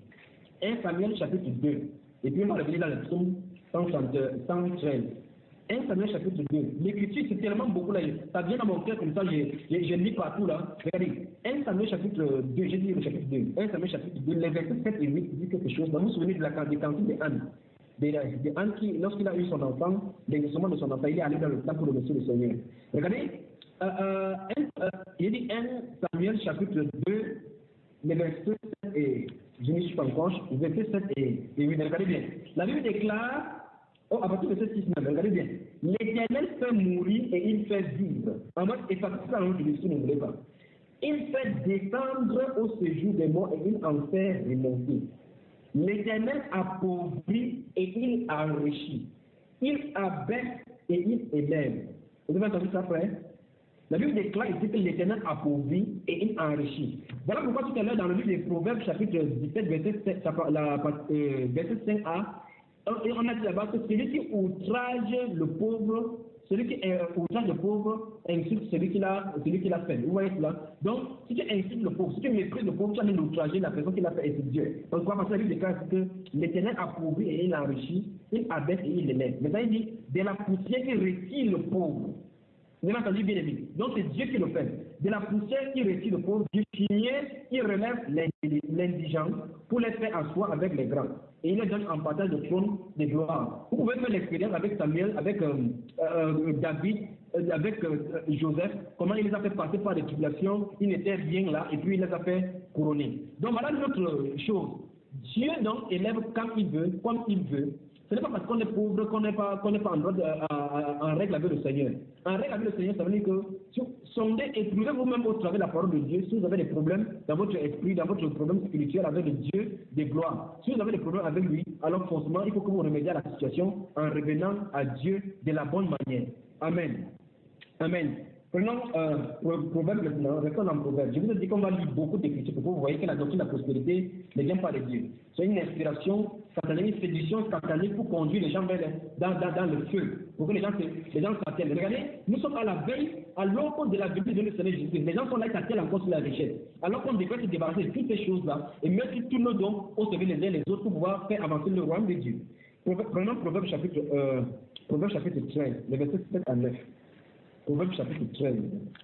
un Samuel chapitre deux. Et puis on va revenir dans le psaume cent treize. un Samuel chapitre deux. L'écriture, c'est tellement beaucoup là. Ça vient dans mon cœur comme ça, je, je, je lis partout là. Regardez, un Samuel chapitre deux, j'ai dit le chapitre deux. un Samuel chapitre deux, les versets sept et huit dit quelque chose. Vous vous souvenez de la cantique de Anne. De, de Anne qui, lorsqu'il a eu son enfant, l'instrument de son enfant, il est allé dans le temple pour remercier le Seigneur. Regardez, euh, euh, un, euh, il dit un Samuel chapitre deux, les versets sept et je ne suis pas encore, versets sept et huit. Regardez bien. La Bible déclare, oh, à partir de verset six même, regardez bien. L'Éternel fait mourir et il fait vivre. En mode, et parce que ça, on ne voulait pas. Il fait descendre au séjour des morts et il en fait remonter. L'Éternel appauvrit et il enrichit. Il abaisse et il élève. Vous avez entendu ça, frère? La Bible déclare ici que l'Éternel appauvrit et il enrichit. Voilà pourquoi tout à l'heure, dans le livre des Proverbes, chapitre dix-sept, verset, sept, la, euh, verset cinq a, on a dit là-bas que celui qui outrage le pauvre, celui qui euh, outrage le pauvre insulte celui qui l'a fait. Vous voyez cela? Donc, si tu insultes le pauvre, si tu méprises le pauvre, tu as outragé la personne qui l'a fait, et c'est Dieu. Donc, quoi, parce que la Bible déclare que l'Éternel appauvrit et il enrichit, il abaisse et il élève. Maintenant, il dit, de la poussière qui retire le pauvre. Vous avez entendu bien aimé. Donc c'est Dieu qui le fait. De la poussière qui retire le pauvre, du fumier qui relève l'indigent pour les faire asseoir avec les grands. Et il les donne en partage de trône de gloire. Vous pouvez faire l'expérience avec Samuel, avec euh, euh, David, euh, avec euh, Joseph, comment il les a fait passer par des tribulations, ils n'étaient rien là, et puis il les a fait couronner. Donc voilà une autre chose. Dieu donc élève quand il veut, comme il veut. Ce n'est pas parce qu'on est pauvre qu'on n'est pas, qu'on n'est pas en, droit de, à, à, en règle avec le Seigneur. En règle avec le Seigneur, ça veut dire que si sondez et trouvez vous-même au travers de la parole de Dieu, si vous avez des problèmes dans votre esprit, dans votre problème spirituel avec le Dieu des gloires, si vous avez des problèmes avec lui, alors forcément, il faut que vous remédiez à la situation en revenant à Dieu de la bonne manière. Amen. Amen. Prenons euh, Proverbe maintenant, restons dans Proverbe. Je vous ai dit qu'on va lire beaucoup d'écritures pour que vous voyez que la doctrine de la prospérité ne vient pas de Dieu. C'est une inspiration satanique, une séduction satanique pour conduire les gens vers le, dans, dans, dans le feu, pour que les gens, les gens s'attellent. Regardez, nous sommes à la veille, à l'opposé de la venue de notre Seigneur Jésus. Les gens sont là, ils s'attellent encore sur la richesse. Alors qu'on devrait se débarrasser de toutes ces choses-là et mettre tous nos dons au service les uns les autres pour pouvoir faire avancer le royaume de Dieu. Prenons Proverbe chapitre, euh, Proverbe chapitre treize, les versets sept à neuf. Proverbe chapitre treize.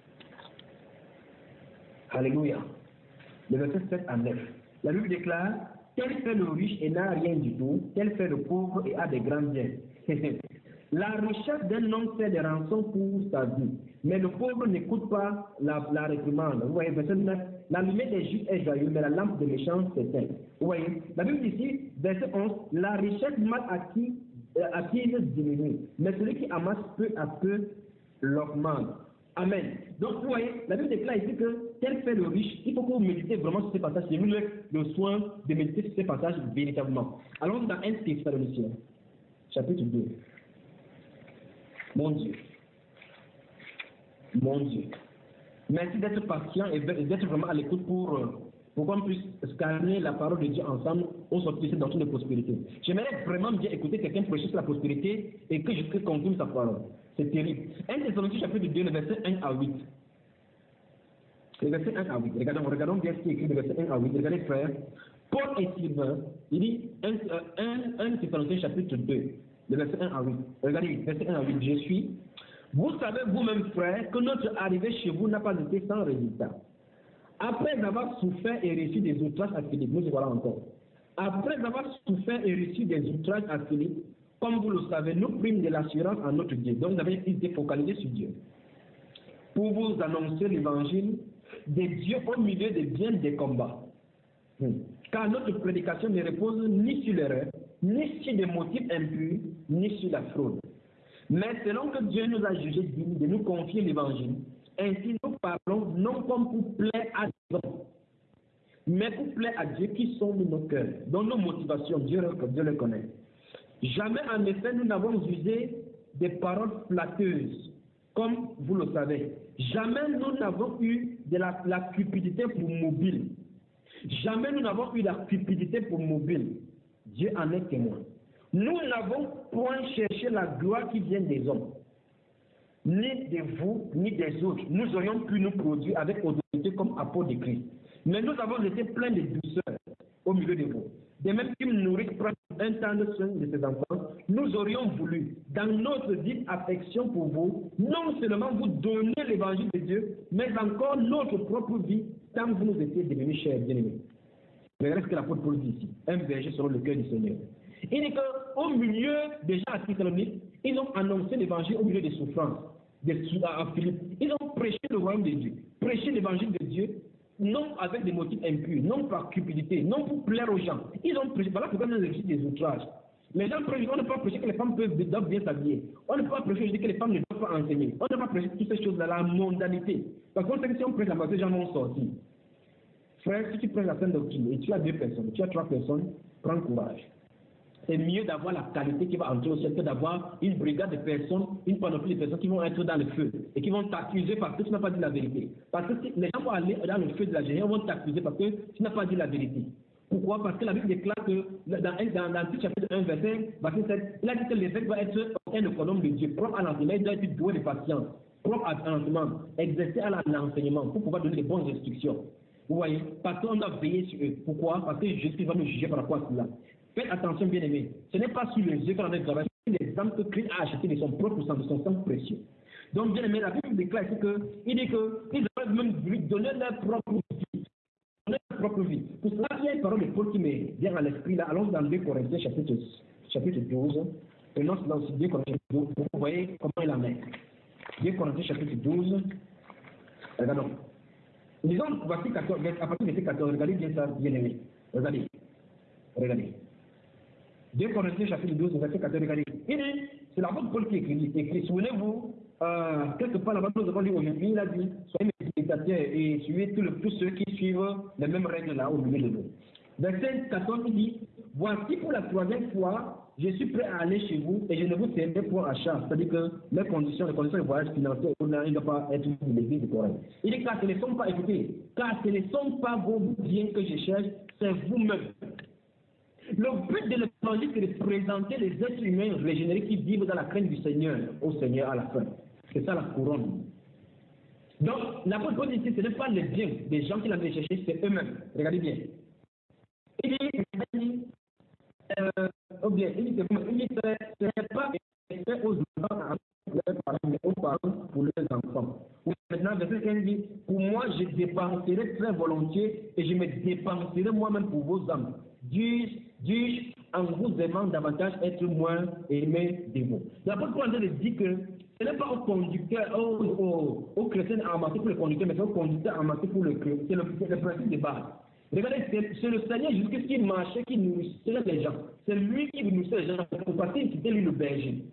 Alléluia. Le verset sept à neuf. La Bible déclare, tel fait le riche et n'a rien du tout, tel fait le pauvre et a des grands biens. La richesse d'un homme fait des rançons pour sa vie, mais le pauvre n'écoute pas la, la réprimande. Vous voyez, verset neuf. La lumière des justes est joyeuse, mais la lampe des méchants s'éteint. Vous voyez, la Bible dit ici, verset onze, la richesse mal acquise, euh, acquise diminue, mais celui qui amasse peu à peu l'augmente. Amen. Donc, vous voyez, la Bible déclare ici que tel fait le riche, il faut que vous méditez vraiment sur ces passages. J'ai eu le soin de méditer sur ces passages véritablement. Allons dans un Thessaloniciens, chapitre deux. Mon Dieu. Mon Dieu. Merci d'être patient et d'être vraiment à l'écoute pour, pour qu'on puisse scanner la parole de Dieu ensemble au sortir de cette doctrine de prospérité. J'aimerais vraiment bien écouter quelqu'un prêcher sur la prospérité et que je puisse conclure sa parole. C'est terrible. un Thessaloniciens chapitre deux, le verset un à huit. Le verset un à huit. Regardons, regardons bien ce qui est écrit, le verset un à huit. Regardez, frère. Paul et Sylvain, il dit un Thessaloniciens chapitre deux, le verset un à huit. Regardez, verset un à huit. Je suis. Vous savez vous-même, frère, que notre arrivée chez vous n'a pas été sans résultat. Après avoir souffert et reçu des outrages à Philippe, nous y voilà encore. Après avoir souffert et reçu des outrages à Philippe, comme vous le savez, nous prîmes de l'assurance en notre Dieu. Donc, vous avez été focalisé sur Dieu. Pour vous annoncer l'évangile des dieux au milieu de bien des combats. Hmm. Car notre prédication ne repose ni sur l'erreur, ni sur des motifs impurs, ni sur la fraude. Mais selon que Dieu nous a jugés dignes de nous confier l'évangile, ainsi nous parlons non comme pour plaire à Dieu, mais pour plaire à Dieu qui sonde nos cœurs, dont nos motivations, Dieu, Dieu les connaît. Jamais en effet nous n'avons usé des paroles flatteuses, comme vous le savez. Jamais nous n'avons eu de la, la cupidité pour mobile. Jamais nous n'avons eu la cupidité pour mobile. Dieu en est témoin. Nous n'avons point cherché la gloire qui vient des hommes, ni de vous, ni des autres. Nous aurions pu nous produire avec autorité comme apôtres de Christ. Mais nous avons été pleins de douceur au milieu de vous. De même qu'une nourrice prend un temps de soin de ses enfants, nous aurions voulu, dans notre dite affection pour vous, non seulement vous donner l'évangile de Dieu, mais encore notre propre vie, tant que vous nous étiez devenus chers bien-aimés. Regardez ce que l'apôtre Paul dit ici, un berger selon le cœur du Seigneur. Il dit qu'au milieu des gens à Thessalonique, ils ont annoncé l'évangile au milieu des souffrances, des, à Philippe. Ils ont prêché le royaume de Dieu, prêché l'évangile de Dieu, non avec des motifs impurs, non par cupidité, non pour plaire aux gens. Ils ont prêché, voilà pourquoi nous avons réussi des outrages. Les gens prêchent, on ne peut pas prêcher que les femmes peuvent, doivent bien s'habiller. On ne peut pas prêcher que les femmes ne doivent pas enseigner. On ne peut pas prêcher toutes ces choses-là, la mondanité. Parce qu'on sait que si on prêche la base, les gens vont sortir. Frère, si tu prêches la sainte doctrine et tu as deux personnes, tu as trois personnes, prends courage. C'est mieux d'avoir la qualité qui va entrer au ciel que d'avoir une brigade de personnes, une panoplie de personnes qui vont être dans le feu et qui vont t'accuser parce que tu n'as pas dit la vérité. Parce que si les gens vont aller dans le feu de la génie, vont t'accuser parce que tu n'as pas dit la vérité. Pourquoi? Parce que la Bible déclare que dans, dans, dans le chapitre un, verset, verset sept, il a dit que l'évêque va être un économe de Dieu, propre à l'enseignement, il doit être doué de patience, propre à l'enseignement, exercer à l'enseignement pour pouvoir donner les bonnes instructions. Vous voyez? Parce qu'on doit veiller sur eux. Pourquoi? Parce que Jésus va nous juger par rapport à cela. Faites attention, bien aimés. Ce n'est pas sur les yeux qu'on a des travail, c'est les âmes que Christ a achetées de son propre sang, de son sang précieux. Donc, bien aimé, la Bible déclare ici qu'il dit qu'ils doivent même lui donner leur propre vie. Donner leur propre vie. Pour cela, il y a une parole de Paul qui me vient à l'esprit là. Allons dans deux Corinthiens chapitre, chapitre douze. Prenons cela aussi, deux Corinthiens douze, pour que vous voyez comment il la met. deux Corinthiens chapitre douze. Regardons. Disons, voici quatorze, à partir de verset quatorze, regardez bien ça, bien aimé. Regardez. Regardez. deux Corinthiens chapitre douze, verset quatorze, regardez. Il dit, c'est l'apôtre Paul qui écrit, écrit. Souvenez-vous, euh, quelque part là-bas, nous avons lu aujourd'hui, il a dit, soyez mes spectateurs et suivez tous, le, tous ceux qui suivent les mêmes règles là au milieu de vous. Verset quatorze, il dit, voici pour la troisième fois, je suis prêt à aller chez vous et je ne vous tiendrai point à charge. C'est-à-dire que les conditions, les conditions de voyage financier, il ne doit pas être pour l'église de Corinthe. Il dit, car ce ne sont pas, écoutez, car ce ne sont pas vos biens que je cherche, c'est vous-même. Le but de l'évangile, c'est de présenter les êtres humains régénérés qui vivent dans la crainte du Seigneur, au Seigneur à la fin. C'est ça la couronne. Donc, l'apôtre Paul dit, ce n'est pas les biens des gens qui l'avaient cherché, c'est eux-mêmes. Regardez bien. Il dit, euh, oh bien, il dit, il dit ce n'est pas fait aux enfants leurs parents, mais aux parents pour leurs enfants. Maintenant, verset quinze dit, pour moi, je dépenserai très volontiers et je me dépenserai moi-même pour vos âmes. Dis-je, en vous aimant davantage, être moins aimé de vous. L'apôtre Paul dit que ce n'est pas au conducteur, au, au, au chrétien amassé pour le conducteur, mais c'est au conducteur amassé pour le chrétien. C'est le, le principe de base. Regardez, c'est le Seigneur Jésus qui marchait, qui nourrissait les gens. C'est lui qui nourrissait les gens, parce qu'il était lui le berger.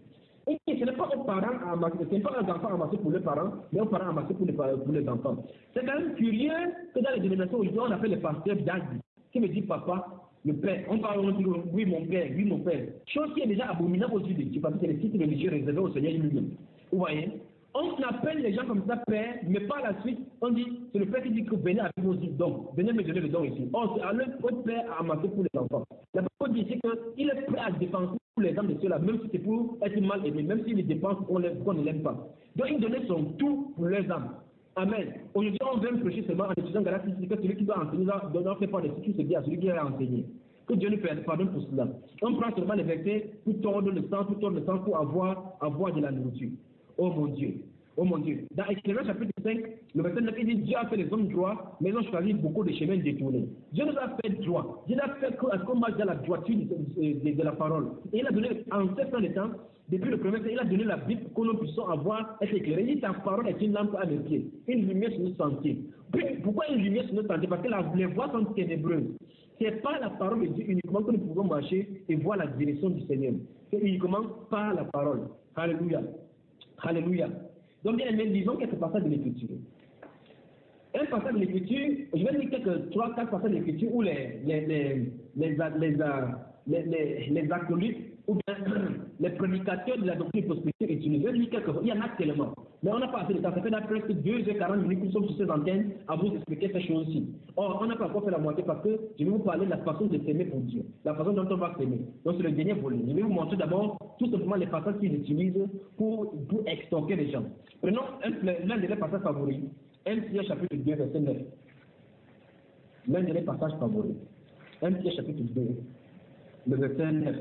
Et ce n'est pas aux parents à amasser, ce n'est pas aux enfants à amasser pour les parents, mais aux parents à amasser pour les, pour les enfants. C'est quand même curieux que dans les dénominations aujourd'hui, on appelle les pasteurs d'Adi, qui me dit papa, le père. On parle, on dit oui mon père, oui mon père. Chose qui est déjà abominable aux yeux de Dieu, parce que c'est les titres religieux réservés au Seigneur lui-même. Vous voyez? On appelle les gens comme ça père, mais par la suite, on dit, c'est le père qui dit que venez avec vos dons, venez me donner le don ici. Or, c'est à notre père à amasser pour les enfants. La parole dit qu'il est prêt à dépenser pour les âmes de ceux-là, même si c'est pour être mal aimé, même s'il les dépense qu'on ne l'aime pas. Donc, il donnait son tout pour les âmes. Amen. Aujourd'hui, on veut prêcher seulement en étudiant Galates, c'est que celui qui doit enseigner, doit faire part de ce qui se dit à celui qui a enseigné. Que Dieu nous pardonne pour cela. On prend seulement les versets pour tordre le sang, pour tordre le sang pour avoir, avoir de la nourriture. Oh mon Dieu, oh mon Dieu. Dans Ecclésiaste chapitre cinq, le verset neuf, il dit Dieu a fait les hommes droits, mais ils ont choisi beaucoup de chemins détournés. Dieu nous a fait droit. Dieu nous a fait qu'on marche dans la droiture de, de, de, de la parole. Et il a donné, en sept ans de temps, depuis le premier temps, il a donné la Bible pour que nous puissions avoir, être éclairés. Il dit ta parole est une lampe à mes pieds, une lumière sur nos sentiers. Pourquoi une lumière sur nos sentiers? Parce que la, les voies sont ténébreuses. Ce n'est pas la parole de Dieu uniquement que nous pouvons marcher et voir la direction du Seigneur. C'est uniquement par la parole. Alléluia. Alléluia. Donc, bien aimé, lisons quelques passages de l'Écriture. Un passage de l'Écriture, je vais lire quelques trois, quatre passages de l'Écriture où les, les, les, les, les, les, les, les acolytes ou bien les prédicateurs de la doctrine de prospérité utilisent. Je vais lire quelques, il y en a tellement. Mais on n'a pas assez de temps. Ça fait presque deux heures quarante minutes que nous sommes sur ces antennes à vous expliquer ces choses-ci. Or, on n'a pas encore fait la moitié parce que je vais vous parler de la façon de s'aimer pour Dieu. La façon dont on va s'aimer. Donc, c'est le dernier volet. Je vais vous montrer d'abord tout simplement les passages qu'ils utilisent pour, pour extorquer les gens. Prenons l'un de leurs passages favoris. un Pierre chapitre deux, verset neuf. L'un de leurs passages favoris. un Pierre chapitre deux, le verset neuf.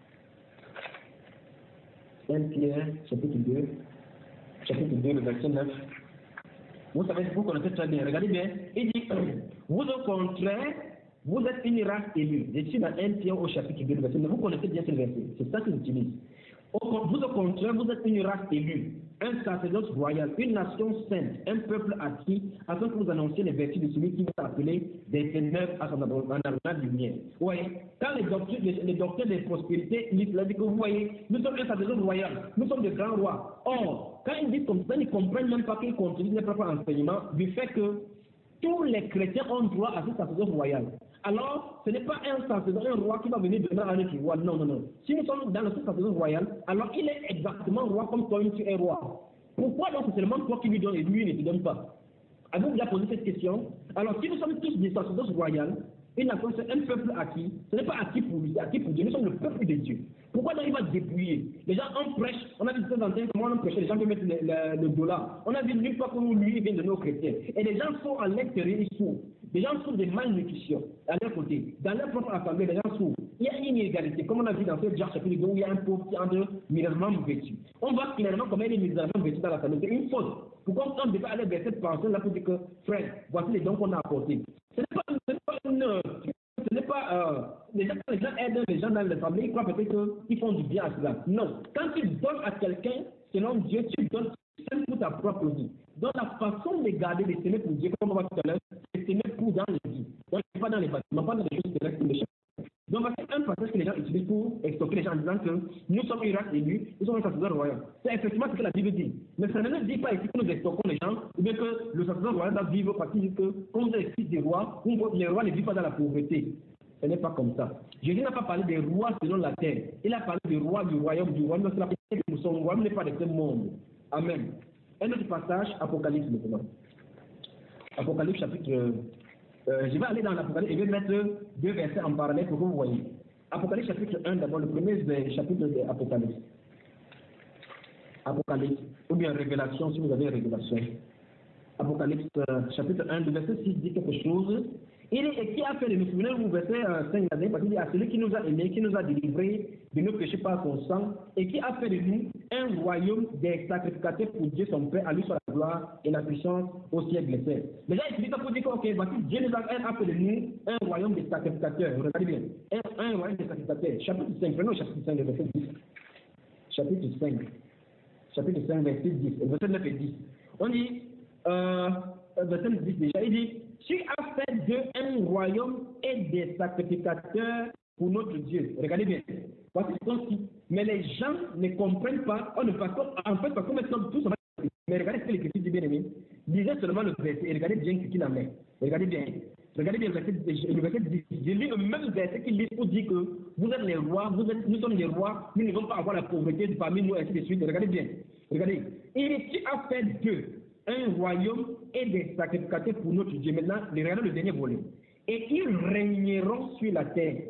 un Pierre chapitre deux, chapitre deux, le verset neuf. Vous savez, vous connaissez très bien. Regardez bien. Il dit, vous au contraire, vous êtes une race élue. Je suis dans un Pierre au chapitre deux, le verset neuf. Vous connaissez bien ce verset. C'est ça qu'ils utilisent. Vous au contraire, vous êtes une race élue, un sacerdoce royal, une nation sainte, un peuple acquis, afin que vous annonciez les vertus de celui qui vous a appelé des ténèbres à son abondante lumière. Vous voyez, quand les docteurs, les, les docteurs de prospérité lisent, là, vous voyez, nous sommes un sacerdoce royal, nous sommes de grands rois. Or, quand ils disent comme ça, ils ne comprennent même pas qu'ils continuent leur propre enseignement du fait que tous les chrétiens ont droit à ce sacerdoce royal. Alors, ce n'est pas un sacerdoce, un roi qui va venir donner à un autre roi. Non, non, non. Si nous sommes dans le sacerdoce royal, alors il est exactement roi comme toi, tu es roi. Pourquoi donc c'est seulement toi qui lui donnes et lui ne te donne pas? Avez-vous déjà posé cette question? Alors, si nous sommes tous des sacerdoces royales, une nation, c'est un peuple acquis. Ce n'est pas acquis pour lui, c'est acquis pour Dieu. Nous sommes le peuple de Dieu. Pourquoi donc il va dépouiller? Les gens, on prêche, on a vu de temps en temps comment on prêche, les gens peuvent mettre le, le, le dollar. On a vu nulle part que lui vient de nos chrétiens. Et les gens sont à l'extérieur, ils souffrent. Les gens souffrent de malnutrition à leur côté. Dans leur propre assemblée, les gens souffrent. Il y a une inégalité, comme on a vu dans ce Jacques chapitre deux, où il y a un pauvre qui entre misérablement vêtu. On voit clairement comment il est misérablement vêtu dans l'assemblée. C'est une faute. Pourquoi on devait aller vers cette personne-là pour dire que, frère, voici les dons qu'on a apportés. Ce n'est pas, ce n'est pas une. Ce n'est pas. Euh, les, gens, les gens aident les gens dans l'assemblée, ils croient peut-être qu'ils font du bien à cela. Non. Quand tu donnes à quelqu'un, selon Dieu, tu donnes pour ta propre vie. Donc la façon de garder, de s'aimer pour Dieu, comme on va tout à l'heure, c'est s'aimer pour dans les vies. Donc pas dans les bâtiments, pas dans les choses terrestres, mais donc c'est un passage que les gens utilisent pour extorquer les gens en disant que nous sommes une race élue, nous sommes un sacerdoce royal. C'est effectivement ce que la Bible dit. Mais ça ne dit pas ici que nous extorquons les gens, ou bien que le sacerdoce royal doit vivre parce qu'il dit que, comme vous êtes fils des rois, les rois ne vivent pas dans la pauvreté. Ce n'est pas comme ça. Jésus n'a pas parlé des rois selon la terre. Il a parlé des rois du royaume, du royaume. C'est la que nous sommes royaume n'est pas de ce monde. Amen. Un autre passage, Apocalypse maintenant. Apocalypse chapitre. Euh, je vais aller dans l'Apocalypse et je vais mettre deux versets en parallèle pour que vous voyez. Apocalypse chapitre un, d'abord, le premier chapitre de l'Apocalypse. Apocalypse, ou bien Révélation, si vous avez Révélation. Apocalypse euh, chapitre un, le verset six dit quelque chose. Il est, et qui a fait de nous, souvenez-vous, verset cinq, parce qu'il dit à celui qui nous a aimés, qui nous a délivrés de nos péchés par son sang, et qui a fait de nous un royaume des sacrificateurs pour Dieu son Père, à lui soit la gloire et la puissance au siècle des siècles. Les gens utilisent ça pour dire que, ok, voici, Dieu nous a, a fait de nous un royaume des sacrificateurs. Regardez bien, un, un royaume des sacrificateurs. Chapitre cinq, prenons le chapitre cinq, le verset dix. Chapitre cinq, chapitre cinq, verset dix, verset neuf et dix. On dit, euh, verset dix déjà, il dit, tu as fait d'eux un royaume et des sacrificateurs pour notre Dieu. Regardez bien. Voici ce qu'on dit. Mais les gens ne comprennent pas, on ne passe pas, en fait, parce qu'on met tout ça. Mais regardez ce que l'Écriture dit bien aimé. Lisez seulement le verset et regardez bien ce qu'il en met. Regardez bien. Regardez bien le verset, le verset dix. Je lis le même verset qu'il lit pour dire que vous êtes les rois, vous êtes, nous sommes les rois, nous ne devons pas avoir la pauvreté parmi nous, ainsi de suite. Regardez bien. Regardez. Et tu as fait d'eux un royaume et des sacrificateurs pour notre Dieu. Maintenant, regardez le dernier volet. Et ils régneront sur la terre.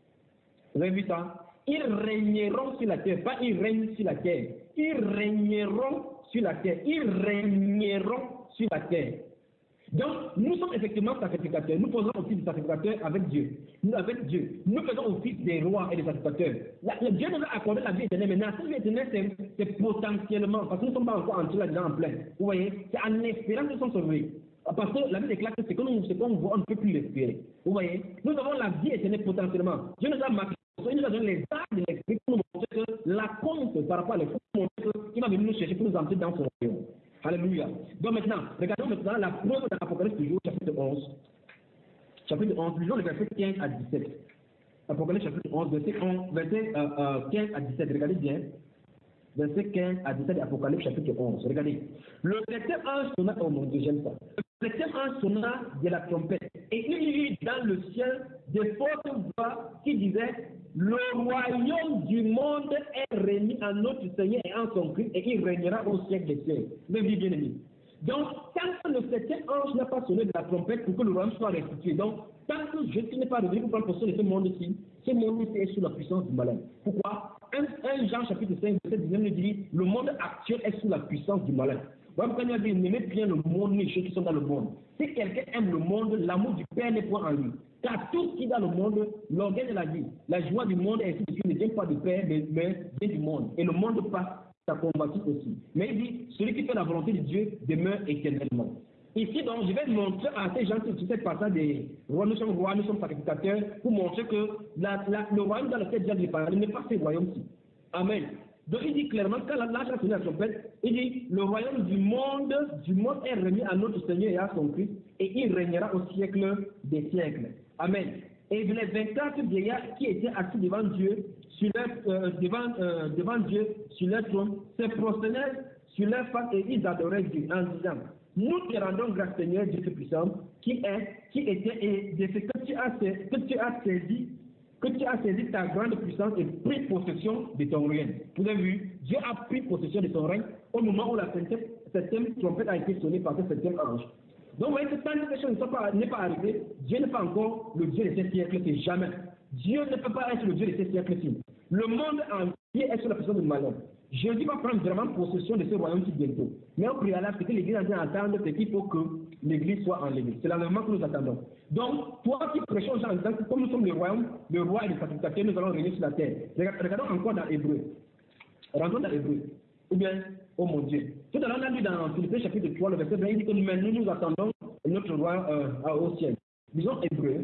Vous avez vu ça? Ils régneront sur la terre, pas ils règnent sur la terre. Ils régneront sur la terre. Ils régneront sur la terre. Donc, nous sommes effectivement sacrificateurs. Nous faisons office de sacrificateurs avec Dieu. Nous, avec Dieu. Nous faisons office des rois et des sacrificateurs. La, la, Dieu nous a accordé la vie éternelle. Maintenant, cette vie éternelle, c'est potentiellement, parce que nous ne sommes pas encore entrés là-dedans en plein. Vous voyez, c'est en espérant que nous sommes sauvés. Parce que la vie déclare que c'est que nous, ce qu'on voit, on ne peut plus l'espérer. Vous voyez, nous avons la vie éternelle potentiellement. Dieu nous a marqué. Il nous a donné les arts de l'esprit pour nous montrer que la compte par rapport à l'esprit, pour nous montrer qu'il va venir nous chercher pour nous entrer dans son royaume. Alléluia. Donc maintenant, regardons maintenant la preuve de l'Apocalypse toujours, chapitre onze. Chapitre onze, lisons le verset quinze à dix-sept. Apocalypse chapitre onze, verset, onze, verset euh, euh, quinze à dix-sept. Regardez bien. Verset quinze à dix-sept, Apocalypse chapitre onze. Regardez. Le septième ange sonna, oh mon Dieu, j'aime ça. Le septième ange sonna de la trompette. Et il y eut dans le ciel des fortes voix qui disaient: le royaume du monde est remis à notre Seigneur et en son Christ, et il régnera au siècle des siècles. Mes bien aimés. Donc, tant que le septième ange n'a pas sonné de la trompette pour que le royaume soit restitué, donc, tant que Jésus n'est pas revenu pour prendre possession de ce monde-ci, ce monde-ci est sous la puissance du malin. Pourquoi? un Jean chapitre cinq, verset dix-neuf nous dit: le monde actuel est sous la puissance du malin. Voilà pourquoi il dit: n'aimez bien le monde ni les choses qui sont dans le monde. Si quelqu'un aime le monde, l'amour du Père n'est point en lui. Car tout ce qui est dans le monde, l'orgueil de la vie, la joie du monde, ainsi de suite, ne vient pas du Père, mais, mais vient du monde. Et le monde passe, ça convoitise aussi. Mais il dit: celui qui fait la volonté de Dieu demeure éternellement. Ici, donc, je vais montrer à ces gens sur cette passage des rois, nous sommes rois, nous sommes sacrificateurs, pour montrer que la, la, le royaume dans lequel Dieu a parlé n'est pas ce royaume-ci. Amen. Donc il dit clairement, quand l'ange a sonné la trompette, il dit: le royaume du monde, du monde est remis à notre Seigneur et à son Christ, et il régnera au siècle des siècles. Amen. Et les vingt-quatre vieillards qui étaient assis devant Dieu, sur leur, euh, devant, euh, devant Dieu, sur leur trône, se prosternèrent sur leur face et ils adoraient Dieu en disant: nous te rendons grâce, Seigneur Dieu Tout-Puissant, qui est, qui était et de ce que tu as, que tu as saisi, que tu as saisi ta grande puissance et pris possession de ton règne. Vous avez vu, Dieu a pris possession de son règne au moment où la septième, septième trompette a été sonnée par ce septième ange. Donc vous voyez que tant que ces choses n'est pas arrivée, Dieu n'est pas encore le Dieu de ces siècles, c'est jamais. Dieu ne peut pas être le Dieu de ces siècles-ci. Le monde entier est sous la puissance du malin. Jésus va prendre vraiment possession de ce royaume-ci bientôt. Mais au préalable, ce que l'Église est en train d'attendre, c'est qu'il faut que l'Église soit enlevée. C'est l'enlèvement que nous attendons. Donc, toi qui prêchons en disant que comme nous sommes le royaume, le roi et le sacrificateur, nous allons régner sur la terre. Regardons encore dans Hébreu. Rentrons dans Hébreu. Ou bien, oh mon Dieu. Tout à l'heure, on a lu dans Philippiens chapitre trois, le verset vingt, il dit que nous, nous attendons notre roi euh, au ciel. Disons Hébreu.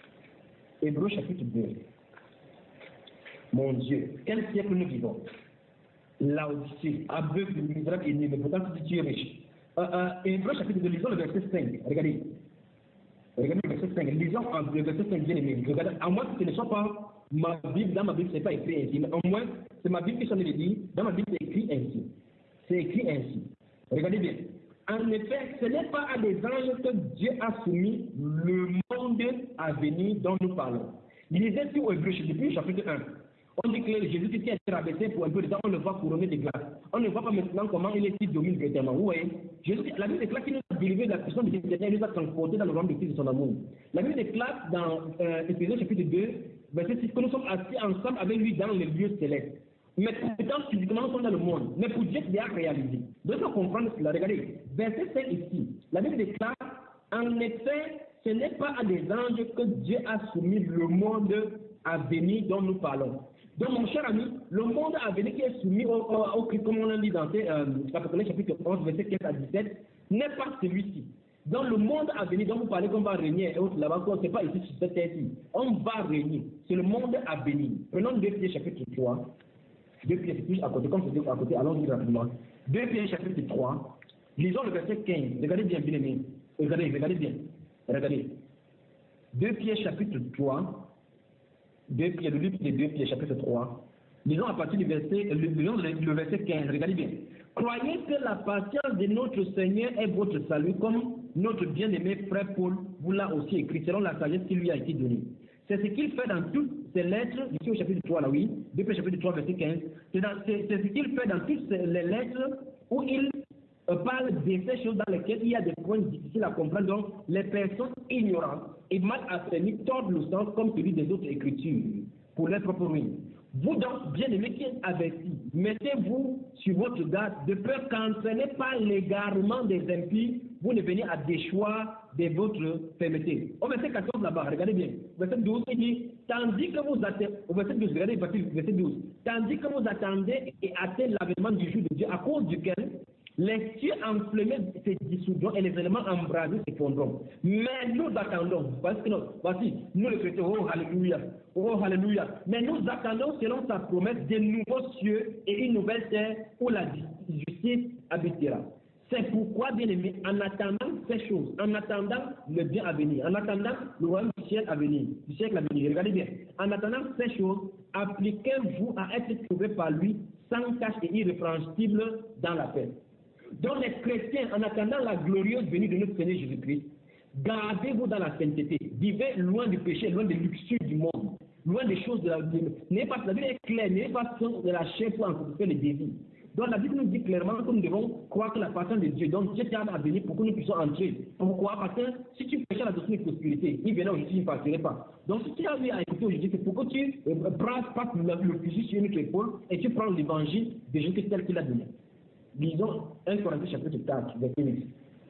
Hébreu chapitre deux. Mon Dieu, quel siècle nous vivons? Laodicée, aveugle, misérable et nul, mais pourtant tu es riche. Euh, euh, Hébreu chapitre deux, lisons le verset cinq. Regardez. Regardez le verset cinq. Lisons le verset cinq, bien aimé. Regardez, à moins que ce ne soit pas ma Bible, dans ma Bible, ce n'est pas écrit ainsi. Mais au moins, c'est ma Bible qui s'en est dit, dans ma Bible, c'est écrit ainsi. C'est écrit ainsi. Regardez bien. En effet, ce n'est pas à des anges que Dieu a soumis le monde à venir dont nous parlons. Lisez sur Hébreu, depuis chapitre un. On dit que Jésus qui a été rabaissé pour un peu de temps, on le voit couronné de glace. On ne voit pas maintenant comment il est si domine véritablement. Vous voyez, Jésus, la Bible déclare qu'il nous a délivré de la puissance de l'éternel, il nous a transporté dans le royaume de Christ de son amour. La Bible déclare dans euh, Éphésiens chapitre deux, verset six, que nous sommes assis ensemble avec lui dans les lieux célestes. Mais pourtant, physiquement, nous sommes dans le monde. Mais pour Dieu, il a réalisé. Donc, il faut comprendre cela. Regardez, verset cinq ici. La Bible déclare: en effet, ce n'est pas à des anges que Dieu a soumis le monde à venir dont nous parlons. Donc, mon cher ami, le monde à venir qui est soumis au, au, au Christ, comme on l'a dit dans euh, l'Apocalypse chapitre onze, verset quinze à dix-sept, n'est pas celui-ci. Dans le monde à venir dont vous parlez qu'on va régner et autres là-bas, ce n'est pas ici sur cette terre-ci. On va régner. C'est le monde à venir. Prenons deux Pierre chapitre trois. deux Pierre, c'est plus à côté, comme c'est à côté, allons-y rapidement. deux Pierre chapitre trois. Lisons le verset quinze. Regardez bien, bien aimé. Regardez, regardez bien. Regardez. deux Pierre chapitre trois. deux Pierre, le livre de deux Pierre chapitre trois, Lisons à partir du verset, le, le verset quinze, regardez bien. Croyez que la patience de notre Seigneur est votre salut, comme notre bien-aimé frère Paul vous l'a aussi écrit, selon la sagesse qui lui a été donnée. C'est ce qu'il fait dans toutes ses lettres, ici au chapitre trois, là oui, depuis le chapitre trois, verset quinze. C'est ce qu'il fait dans toutes les lettres où il euh, parle de ces choses dans lesquelles il y a des points difficiles à comprendre. Donc, les personnes ignorantes et mal affermies tordent le sens comme celui des autres écritures pour leur propre ruine. Vous donc, bien-aimés qui êtes avertis, mettez-vous sur votre garde de peur qu'entraînés par l'égarement des impies, vous ne veniez à déchoir de votre fermeté. Au verset quatorze là-bas, regardez bien. Au verset douze, il dit, tandis que vous attendez, au verset douze, regardez verset douze, tandis que vous attendez et attendez l'avènement du jour de Dieu, à cause duquel les cieux enflammés se dissoudront et les éléments embrasés s'effondront. Mais nous attendons, parce que nous, voici, nous les chrétiens, oh alléluia, oh alléluia. Mais nous attendons selon sa promesse de nouveaux cieux et une nouvelle terre où la justice habitera. C'est pourquoi, bien aimé, en attendant ces choses, en attendant le bien à venir, en attendant le royaume du ciel à venir, du siècle à venir, regardez bien, en attendant ces choses, appliquez-vous à être trouvé par lui sans tache et irrépréhensible dans la paix. Donc les chrétiens, en attendant la glorieuse venue de notre Seigneur Jésus-Christ, gardez-vous dans la sainteté, vivez loin du péché, loin des luxures du monde, loin des choses de la vie. N'ayez pas, la vie est claire, n'ayez pas de la chair pour encourager les désirs. Donc la Bible nous dit clairement que nous devons croire que la patience de Dieu, donc Dieu t'a à venir pour que nous puissions entrer. Pourquoi? Parce que si tu prêches la doctrine de prospérité, il viendra aujourd'hui, il ne partirait pas. Donc si tu as eu à écouter aujourd'hui, c'est pour que tu euh, passes le fusil sur une épaule et tu prends l'évangile de Jésus tel qu'il a donné. Lisons un Corinthiens chapitre quatre, verset huit.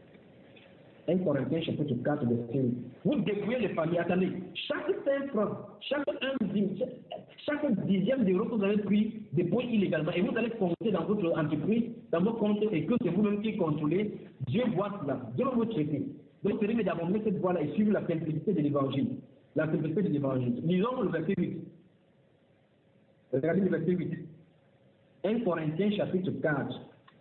un Corinthiens chapitre quatre, verset huit. Vous dépouillez les familles, attendez, chaque cinq francs, chaque, un, chaque dixième d'euro que vous avez pris dépouillé illégalement et vous allez compter dans votre entreprise, dans vos comptes et que c'est vous-même qui contrôlez, Dieu voit cela, Dieu va vous traiter. Donc, c'est d'abandonner cette voie-là et suivre la simplicité de l'évangile. La simplicité de l'évangile. Lisons le verset huit. Regardez le verset huit. un Corinthiens chapitre quatre.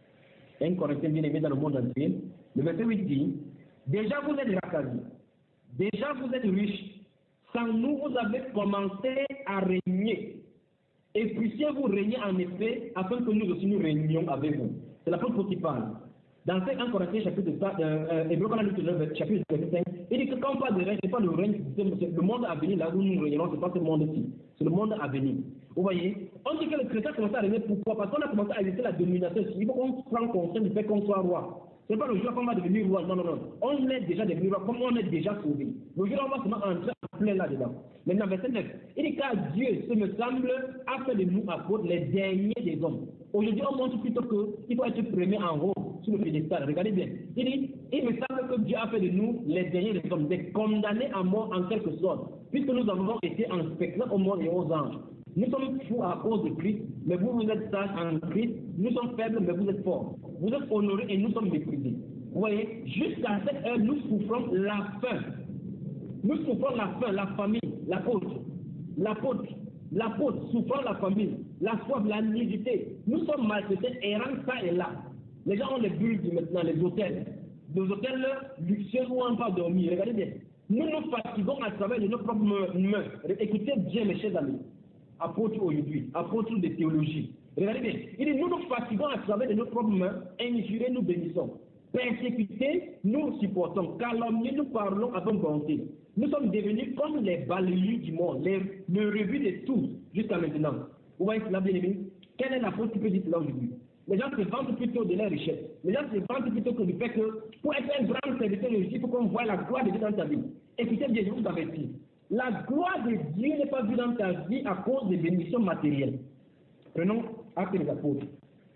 un Corinthiens bien aimé dans le monde entier. Le verset huit dit, déjà vous êtes rassasiés, déjà vous êtes riches, sans nous vous avez commencé à régner. Et puissiez-vous régner en effet, afin que nous aussi nous régnions avec vous. C'est l'apôtre qui parle. Dans un Corinthiens chapitre cinq, euh, euh, chapitre cinq, il dit que quand on parle de règne, ce n'est pas le règne, c'est le monde à venir, là où nous régnons, ce n'est pas ce monde-ci, c'est le monde à venir. Vous voyez, on dit que le chrétien commence à régner, pourquoi? Parce qu'on a commencé à exercer la domination. Il faut qu'on prenne conscience du fait qu'on soit roi. Ce n'est pas le jour qu'on va devenir roi, non, non, non. On est déjà devenu roi, comme on est déjà sauvé. Le jour où on va seulement entrer en plein là-dedans. Maintenant, verset neuf, il dit qu'à Dieu, ce me semble, a fait de nous apôtres les derniers des hommes. Aujourd'hui, on montre plutôt qu'il faut être premier en haut, sur le piédestal. Regardez bien. Il dit, il me semble que Dieu a fait de nous les derniers des hommes, des condamnés à mort en quelque sorte, puisque nous avons été en spectacle aux morts et aux anges. Nous sommes fous à cause de Christ, mais vous, vous êtes sages en Christ. Nous sommes faibles, mais vous êtes forts. Vous êtes honorés et nous sommes méprisés. Vous voyez, jusqu'à cette heure, nous souffrons la faim. Nous souffrons la faim, la famine, l'apôtre, l'apôtre, l'apôtre, souffrant la famine, la soif, la nudité. Nous sommes maltraités, errants ça et là. Les gens ont les bulles maintenant, les hôtels. Les hôtels luxueux où on ne peut pas dormir. Regardez bien. Nous nous fatiguons à travers de nos propres mains. Écoutez bien, mes chers amis. Apôtre aujourd'hui, apôtre de théologie. Regardez bien, il dit, nous nous fatiguons à travers de nos propres mains, injurés, nous bénissons. Persécutés, nous supportons. Calomniés, nous parlons avec bonté. Nous sommes devenus comme les balayus du monde, les, le revue de tous jusqu'à maintenant. Vous voyez cela, bien aimé? Quel est l'apôtre qui peut dire cela aujourd'hui? Les gens se vantent plutôt de leur richesse. Les gens se vantent plutôt que du fait que pour être un grand serviteur de Dieu, il faut qu'on voit la gloire de Dieu dans ta vie. Écoutez bien, je vous avertis. La gloire de Dieu n'est pas vue dans ta vie à cause des bénédictions matérielles. Prenons Actes des Apôtres.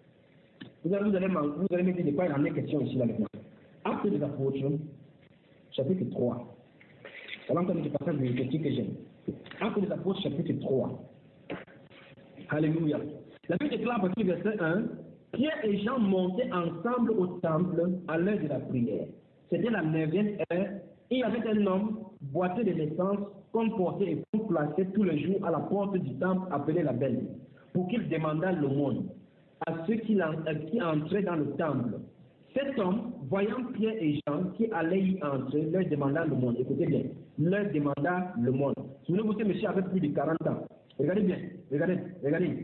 Vous allez, vous allez, vous allez me dire de quoi il en est question ici là maintenant. Actes des Apôtres, chapitre trois. Voilà encore le passage de question que j'aime. Actes des Apôtres, chapitre trois. Alléluia. La Bible déclare à partir du verset un, Pierre et Jean montaient ensemble au temple à l'heure de la prière. C'était la neuvième heure. Il y avait un homme, boiteux de naissance, qu'on portait et qu'on plaçait tous les jours à la porte du temple appelé la Belle, pour qu'il demandât l'aumône à ceux qui, qui entraient dans le temple. Cet homme, voyant Pierre et Jean qui allaient y entrer, leur demanda l'aumône. Écoutez bien, leur demanda l'aumône. Souvenez-vous, ce monsieur avait plus de quarante ans. Regardez bien, regardez, regardez.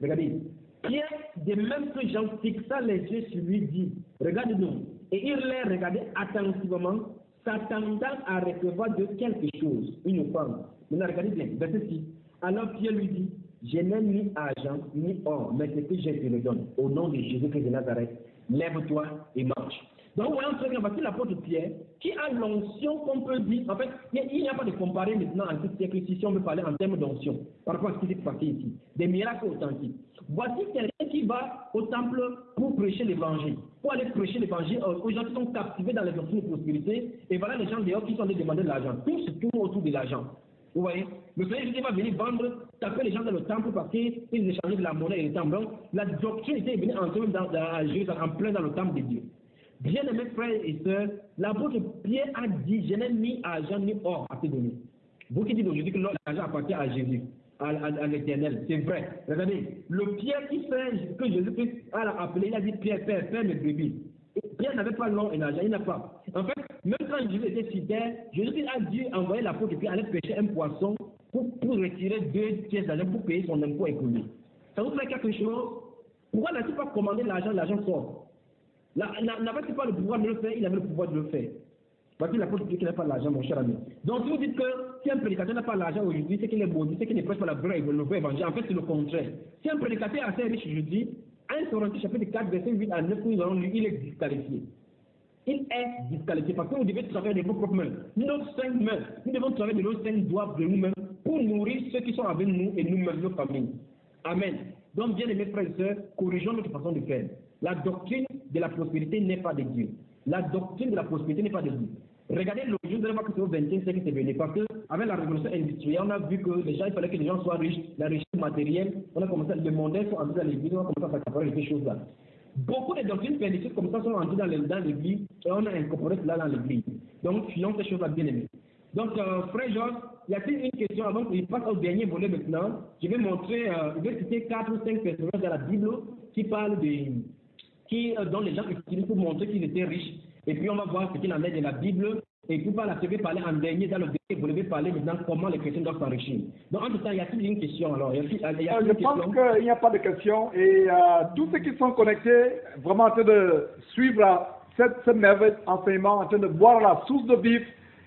Regardez. Pierre, de même que Jean fixa les yeux sur lui, dit, regarde-nous. Et il les regardait attentivement, s'attendant à recevoir de quelque chose, une offrande. Maintenant, regardez bien, verset six. Alors Pierre lui dit, je n'ai ni argent, ni or, mais ce que j'ai, je le donne. Au nom de Jésus-Christ de Nazareth, lève-toi et marche. Donc, voyons très bien, voici l'apôtre Pierre, qui a l'onction qu'on peut dire. En fait, il n'y a pas de comparer maintenant en ce siècle si on veut parler en termes d'onction, par rapport à ce qui s'est passé ici. Des miracles authentiques. Voici quelqu'un qui va au temple pour prêcher l'évangile, pour aller prêcher l'évangile aux gens qui sont captivés dans les doctrines de prospérité. Et voilà les gens dehors qui sont allés demander de l'argent. Tout se tourne autour de l'argent. Vous voyez, le Seigneur Jésus va venir vendre, taper les gens dans le temple parce qu'ils échangeaient de la monnaie et le temple. Donc, la doctrine était venue entrer dans, dans, en plein dans le temple de Dieu. Bien-aimés frères et sœurs, l'apôtre Pierre a dit, je n'ai ni argent ni or à te donner. Vous qui dites aujourd'hui que l'argent appartient à Jésus, à, à, à l'Éternel, c'est vrai. Regardez, le Pierre qui fait, que Jésus-Christ a appelé, il a dit, Pierre, Père, Père mes brebis. Pierre n'avait pas l'or et l'argent, il n'a pas. En fait, même quand Jésus était sur terre, Jésus a dû envoyer l'apôtre Pierre aller pêcher un poisson pour, pour retirer deux pièces d'argent pour payer son impôt économique. Ça vous fait quelque chose? Pourquoi n'a-t-il pas commandé l'argent, l'argent sort? N'avait-il pas le pouvoir de le faire? Il avait le pouvoir de le faire. Voici l'apôtre Pierre qui n'a pas l'argent, mon cher ami. Donc si vous dites que si un prédicateur n'a pas l'argent aujourd'hui, c'est qu'il est maudit, c'est qu'il ne prêche pas la vraie, le vrai évangile. En fait, c'est le contraire. Si un prédicateur est assez riche aujourd'hui, un Corinthiens chapitre quatre, verset huit à neuf, nous allons lire, il est disqualifié. Il est disqualifié parce que vous devez travailler de vos propres mains. Nos cinq mains, nous devons travailler de nos cinq doigts de nous-mêmes pour nourrir ceux qui sont avec nous et nous-mêmes, nos familles. Amen. Donc, bien aimés frères et sœurs, corrigeons notre façon de faire. La doctrine de la prospérité n'est pas de Dieu. La doctrine de la prospérité n'est pas de Dieu. Regardez le jour de la que c'est au vingtième siècle c'est venu. Parce qu'avec la révolution industrielle, on a vu que les gens, il fallait que les gens soient riches, la richesse matérielle. On a commencé à demander, sont entrés dans l'église, on a commencé à s'accaparer de ces choses-là. Beaucoup de doctrines pernicieuses comme ça sont entrées dans l'église et on a incorporé cela dans l'église. Donc, fuyons ces choses-là bien aimées. Donc, euh, frère Georges, y a-t-il une question avant qu'il passe au dernier volet maintenant? Je vais montrer, euh, je vais citer quatre ou cinq personnages dans la Bible qui parlent de. Qui, euh, dont les gens utilisent pour montrer qu'ils étaient riches. Et puis on va voir ce qu'il en est de la Bible. Et puis par la je vais parler en dernier, dans le dernier, vous devez parler maintenant comment les chrétiens doivent s'enrichir. Donc en tout cas, y a-t-il une question alors? Y a-t-il, y a-t-il euh, Je pense qu'il n'y a pas de question. Et euh, tous ceux qui sont connectés, vraiment en train de suivre euh, cette, cette merveille enseignement, en train de boire la source de vif,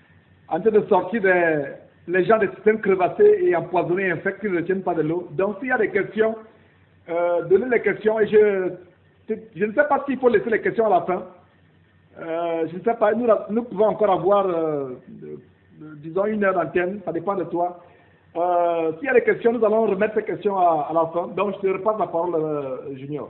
en train de sortir des, les gens des systèmes crevassés et empoisonnés, infectés, qui ne retiennent pas de l'eau. Donc s'il y a des questions, euh, donnez les questions et je. Je ne sais pas s'il faut laisser les questions à la fin. Euh, je ne sais pas, nous, nous pouvons encore avoir, euh, de, de, disons, une heure d'antenne, ça dépend de toi. Euh, s'il y a des questions, nous allons remettre ces questions à, à la fin. Donc, je te repasse la parole, euh, Junior.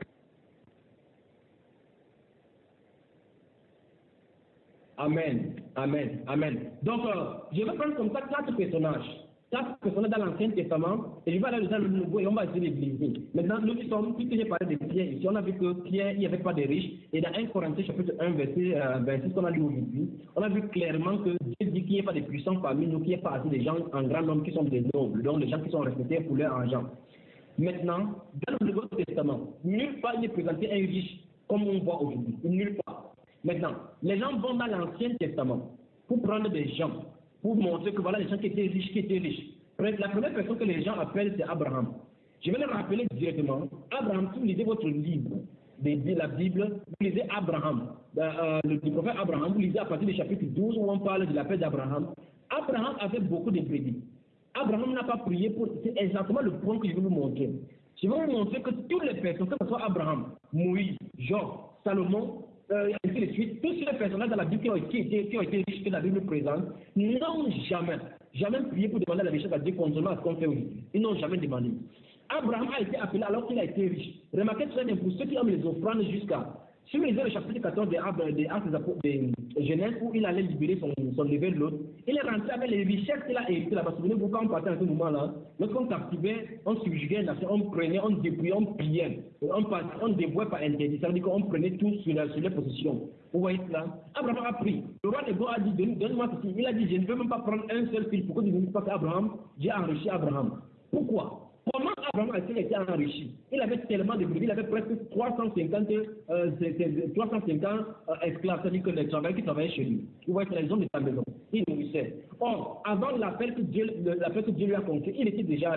Amen, amen, amen. Donc, euh, je vais prendre comme ça quatre personnages. Quatre personnages dans l'Ancien Testament, et je vais aller dans le Nouveau et on va essayer de briser. Maintenant, nous qui sommes, puisque j'ai parlé de Pierre ici, on a vu que Pierre, il n'y avait pas de riches, et dans un Corinthiens chapitre un, verset euh, vingt-six qu'on a lu aujourd'hui, on a vu clairement que Dieu dit qu'il n'y a pas de puissants parmi nous, qu'il n'y a pas assez de gens en grand nombre qui sont des nobles, donc des gens qui sont respectés pour leur argent. Maintenant, dans le Nouveau Testament, nulle part il n'est présenté un riche comme on voit aujourd'hui, nulle part. Maintenant, les gens vont dans l'Ancien Testament pour prendre des gens, pour montrer que voilà les gens qui étaient riches, qui étaient riches. La première personne que les gens appellent, c'est Abraham. Je vais le rappeler directement. Abraham, si vous lisez votre livre de la Bible, vous lisez Abraham, euh, le, le prophète Abraham, vous lisez à partir du chapitre douze où on parle de la paix d'Abraham. Abraham avait beaucoup de brebis. Abraham n'a pas prié pour. C'est exactement le point que je vais vous montrer. Je vais vous montrer que toutes les personnes, que ce soit Abraham, Moïse, Job, Salomon, Euh, et ainsi de suite, tous ces personnages dans la Bible qui ont été, qui ont été riches que la Bible présente, n'ont jamais, jamais prié pour demander la richesse à Dieu contrairement à ce qu'on fait aujourd'hui. Ils n'ont jamais demandé. Abraham a été appelé alors qu'il a été riche. Remarquez très bien pour ceux qui ont les offrandes jusqu'à. Si vous lisez le chapitre quatorze des Actes de Genèse où il allait libérer son, son lever de l'autre, il est rentré avec les richesses qu'il a héritées là-bas. Souvenez-vous quand on partait à ce moment-là, lorsqu'on captivait, on subjuguait une nation, on prenait, on dépouillait, on pillait, on, on dévouait par interdit. Ça veut dire qu'on prenait tout sur, la, sur les possessions. Vous voyez cela? Abraham a pris. Le roi de Go a dit, donne-moi ceci. Il a dit, je ne veux même pas prendre un seul fil. Pourquoi tu ne dis pas qu'Abraham, j'ai enrichi Abraham? Pourquoi? Comment Abraham a-t-il été enrichi? Il avait tellement de brebis, il avait presque trois cent cinquante, euh, trois cent cinquante euh, esclaves, c'est-à-dire que les travailleurs qui travaillaient chez lui. Vous voyez, c'est les hommes de sa maison. Il nourrissait. Or, avant l'appel que Dieu, l'appel que Dieu lui a confié, il était déjà riche.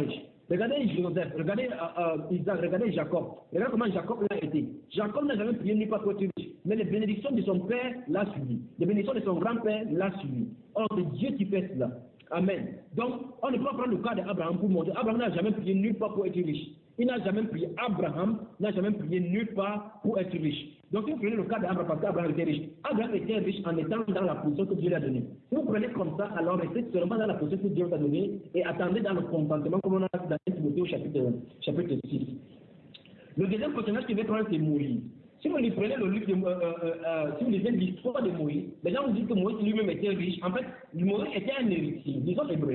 Regardez Joseph, regardez euh, euh, Isaac, regardez Jacob. Regardez comment Jacob l'a été. Jacob n'a jamais prié nulle part pour être riche. Mais les bénédictions de son père l'a suivi. Les bénédictions de son grand-père l'a suivi. Or, c'est Dieu qui fait cela. Amen. Donc, on ne peut pas prendre le cas d'Abraham pour montrer. Abraham n'a jamais prié nulle part pour être riche. Il n'a jamais prié. Abraham n'a jamais prié nulle part pour être riche. Donc, si vous prenez le cas d'Abraham, parce qu'Abraham était riche, Abraham était riche en étant dans la position que Dieu lui a donnée. Si vous prenez comme ça, alors restez seulement dans la position que Dieu vous a donnée et attendez dans le contentement, comme on a dit dans Timothée au chapitre, chapitre six. Le deuxième personnage qui va prendre, c'est Moïse. Si vous prenez le livre de, euh, euh, euh, si vous lisez l'histoire de Moïse, les gens vous disent que Moïse lui-même était riche. En fait, Moïse était un héritier. Disons hébreu.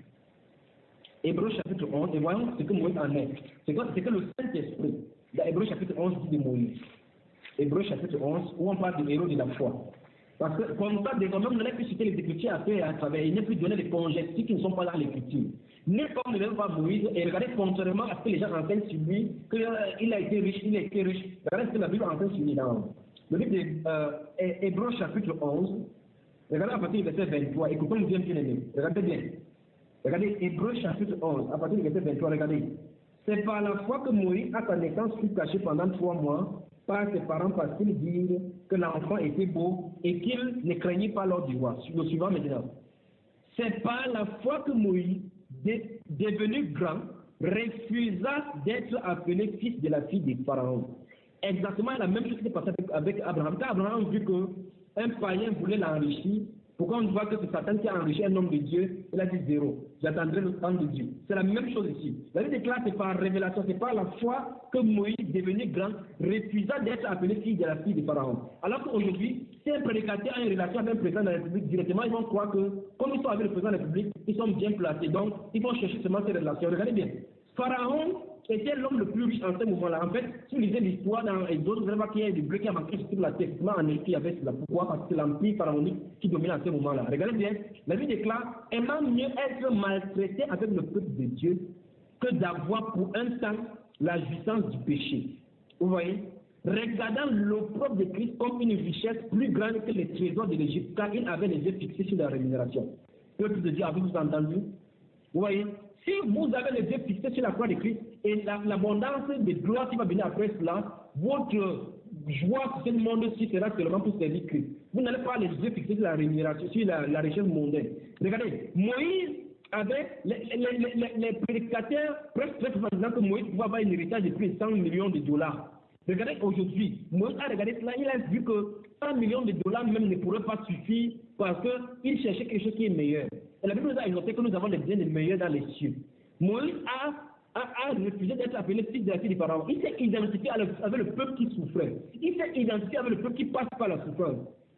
Hébreu chapitre onze, et voyons ce que Moïse en est. C'est que, que le Saint-Esprit, dans Hébreu chapitre onze, dit de Moïse. Hébreu chapitre onze, où on parle du héros de la foi. Parce que comme ça, désormais, on n'allait plus citer les Écritures à faire à travers, il n'est plus donné des conjectures qui ne sont pas dans l'Écriture. Nul homme ne même pas Moïse, et regardez contrairement à ce que les gens enseignent sur lui, qu'il euh, a été riche, il a été riche. Regardez ce que la Bible enseigne sur lui dans le livre de euh, Hébreu chapitre onze, regardez à partir du verset vingt-trois, écoutons bien bien aimé, regardez bien. Regardez Hébreu chapitre onze, à partir du verset vingt-trois, regardez. C'est par la foi que Moïse, à sa naissance, fut caché pendant trois mois par ses parents parce qu'ils dirent que l'enfant était beau et qu'il ne craignait pas l'ordre du roi. Le suivant maintenant. C'est par la foi que Moïse, dé, devenu grand, refusa d'être appelé fils de la fille de Pharaon. Exactement la même chose qui s'est passée avec, avec Abraham. Quand Abraham a vu qu'un païen voulait l'enrichir, pourquoi on voit que c'est Satan qui a enrichi un homme de Dieu, il a dit zéro. J'attendrai le temps de Dieu. C'est la même chose ici. La Bible déclare que c'est par révélation, c'est par la foi que Moïse, devenu grand, refusa d'être appelé fils de la fille de Pharaon. Alors qu'aujourd'hui, si un prédicateur a une relation avec un président de la République, directement, ils vont croire que, comme ils sont avec le président de la République, ils sont bien placés. Donc, ils vont chercher seulement ces relations. Regardez bien. Pharaon était l'homme le plus riche en ce moment-là. En fait, si vous lisez l'histoire dans les autres, vous allez voir qu'il y a du bleu qui a marqué sur la terre. En Égypte, il y avait cela. Pourquoi? Parce que c'est l'empire pharaonique qui domine en ce moment-là. Regardez bien, la Bible déclare, aimant mieux être maltraité avec le peuple de Dieu que d'avoir pour un temps la jouissance du péché. Vous voyez? Regardant l'opprobre de Christ comme une richesse plus grande que les trésors de l'Égypte, car il avait les yeux fixés sur la rémunération. Peuple de Dieu, avez-vous entendu? Vous voyez? Si vous avez les yeux fixés sur la croix de Christ et l'abondance la, de gloire qui va venir après cela, votre joie sur ce monde-ci sera seulement pour servir Christ. Vous n'allez pas les yeux fixés sur la rémunération, sur la, la richesse mondaine. Regardez, Moïse avait, les, les, les, les prédicateurs presque très souvent disant que Moïse pouvait avoir un héritage de plus de cent millions de dollars. Regardez aujourd'hui, Moïse a regardé cela, il a vu que un million de dollars même ne pourrait pas suffire parce qu'il cherchait quelque chose qui est meilleur. Et la Bible nous a annoncé que nous avons les biens les meilleurs dans les cieux. Moïse a, a, a refusé d'être appelé fils de la fille du Pharaon. Il s'est identifié avec le peuple qui souffrait. Il s'est identifié avec le peuple qui passe par la souffrance.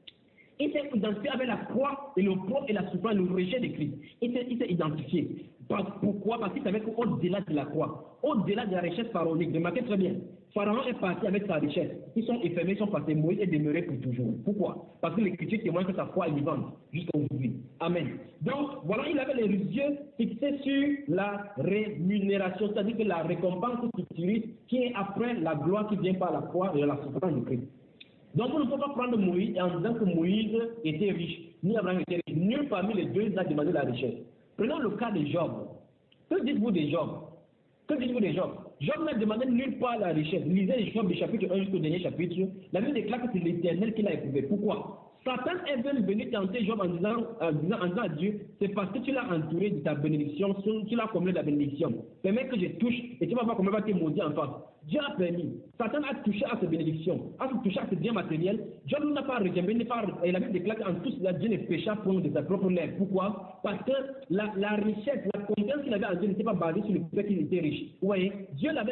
Il s'est identifié avec la croix et le poids et la souffrance, le rejet de Christ. Il s'est identifié. Pourquoi? Parce qu'il savait qu'au-delà de la croix, au-delà de la richesse pharaonique, remarquez très bien, Pharaon est parti avec sa richesse. Ils sont enfermés, ils sont passés, Moïse est demeuré pour toujours. Pourquoi? Parce que l'Écriture témoigne que sa foi est vivante jusqu'à aujourd'hui. Amen. Donc, voilà, il avait les yeux fixés sur la rémunération, c'est-à-dire que la récompense futuriste qui est après la gloire qui vient par la croix et la souffrance de Christ. Donc, on ne peut pas prendre Moïse en disant que Moïse était riche, ni Abraham était riche. Nul parmi les deux n'a demandé la richesse. Prenons le cas de Job. Que dites-vous de Job? Que dites-vous de Job? Job n'a demandé nulle part la richesse. Lisez Job du chapitre un jusqu'au dernier chapitre. La Bible déclare que c'est l'Éternel qui l'a éprouvé. Pourquoi? Satan est venu tenter Job en disant, en disant, en disant à Dieu, c'est parce que tu l'as entouré de ta bénédiction, tu l'as comblé de la bénédiction. Permets que je touche et tu vas voir comment va te maudire en face. Dieu a permis. Satan a touché à ses bénédictions, a touché à ses biens matériels. Job n'a pas rejeté, et la Bible déclare qu'en tout cela, Dieu ne pécha point de sa propre lèvre. Pourquoi? Parce que la, la richesse, la confiance qu'il avait en Dieu n'était pas basée sur le fait qu'il était riche. Vous voyez, Dieu l'avait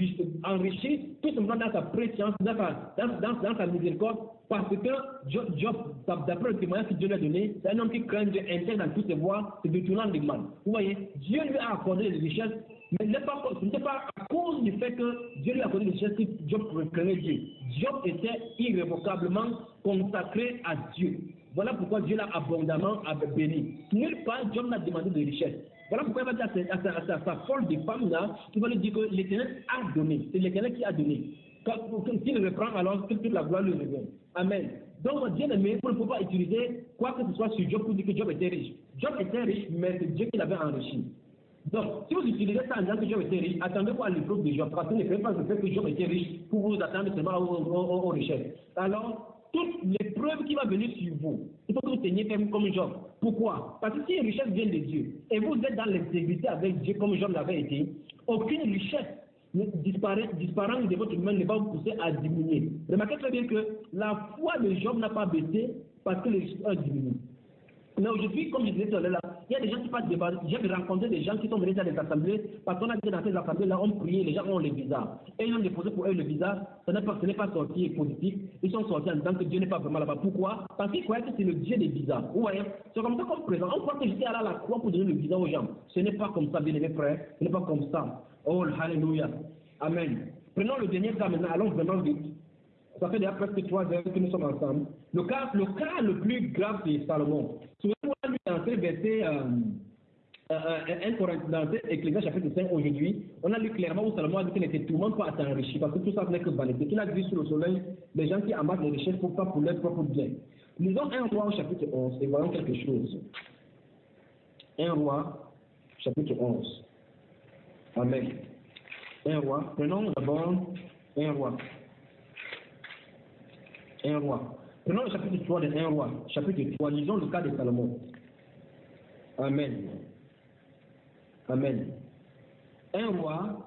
enrichi tout simplement dans sa préscience, dans sa, dans, dans, dans sa miséricorde. Parce que Job, Job d'après le témoignage que Dieu lui a donné, c'est un homme qui craint Dieu, intègre dans toutes ses voies, se détournant des mal. Vous voyez, Dieu lui a accordé des richesses, mais ce n'était pas à cause du fait que Dieu lui a accordé des richesses que Job craignait Dieu. Job était irrévocablement consacré à Dieu. Voilà pourquoi Dieu l'a abondamment béni. Nulle part, Job n'a demandé de richesses. Voilà pourquoi il va dire à sa, à sa, à sa folle de femme-là, il va lui dire que l'Éternel a donné. C'est l'Éternel qui a donné. S'il reprend, alors toute la gloire lui revient. Amen. Donc, Dieu aimé, on ne peut pas utiliser quoi que ce soit sur Job pour dire que Job était riche. Job était riche, mais c'est Dieu qui l'avait enrichi. Donc, si vous utilisez ça en disant que Job était riche, attendez-vous à l'épreuve de Job, parce que ne faites pas le fait que Job était riche pour vous attendre seulement aux, aux, aux richesses. Alors, toute l'épreuve qui va venir sur vous, il faut que vous teniez ferme comme Job. Pourquoi? Parce que si une richesse vient de Dieu, et vous êtes dans l'intégrité avec Dieu comme Job l'avait été, aucune richesse disparant de votre main ne va vous pousser à diminuer. Remarquez très bien que la foi de Job n'a pas baissé parce que les richesses ont diminué. Mais aujourd'hui, comme je disais tout à l'heure, il y a des gens qui passent devant. J'ai rencontré des gens qui sont venus dans des assemblées, parce qu'on a été dans ces assemblées-là, on priait, les gens ont les visas. Et ils ont déposé pour eux le visa, ce n'est pas, ce n'est pas sorti positif, ils sont sortis en disant que Dieu n'est pas vraiment là-bas. Pourquoi? Parce qu'ils croyaient que c'est le Dieu des visas. Vous voyez, c'est comme ça qu'on présente. On croit que j'étais allé à la croix pour donner le visa aux gens. Ce n'est pas comme ça, bien aimés frères, ce n'est pas comme ça. Oh, alléluia. Amen. Prenons le dernier cas maintenant, allons vraiment vite. Ça fait déjà presque trois heures que nous sommes ensemble. Le cas le, cas le plus grave, c'est Salomon. Souvenez-vous, lui, dans ce verset, euh, euh, un Corinthiens, dans Ecclésiaste chapitre cinq aujourd'hui, on a lu clairement où Salomon a dit qu'il n'était tout le monde pas à s'enrichir, parce que tout ça n'est que vanité. Qu'il a dit sur le soleil, les gens qui amassent les richesses pour pas pour leur propre bien. Lisons un roi au chapitre onze et voyons quelque chose. Un roi, chapitre onze. Amen. Un roi. Prenons d'abord un roi. Un roi. Prenons le chapitre trois de un roi. Chapitre trois, lisons le cas de Salomon. Amen. Amen. Un roi.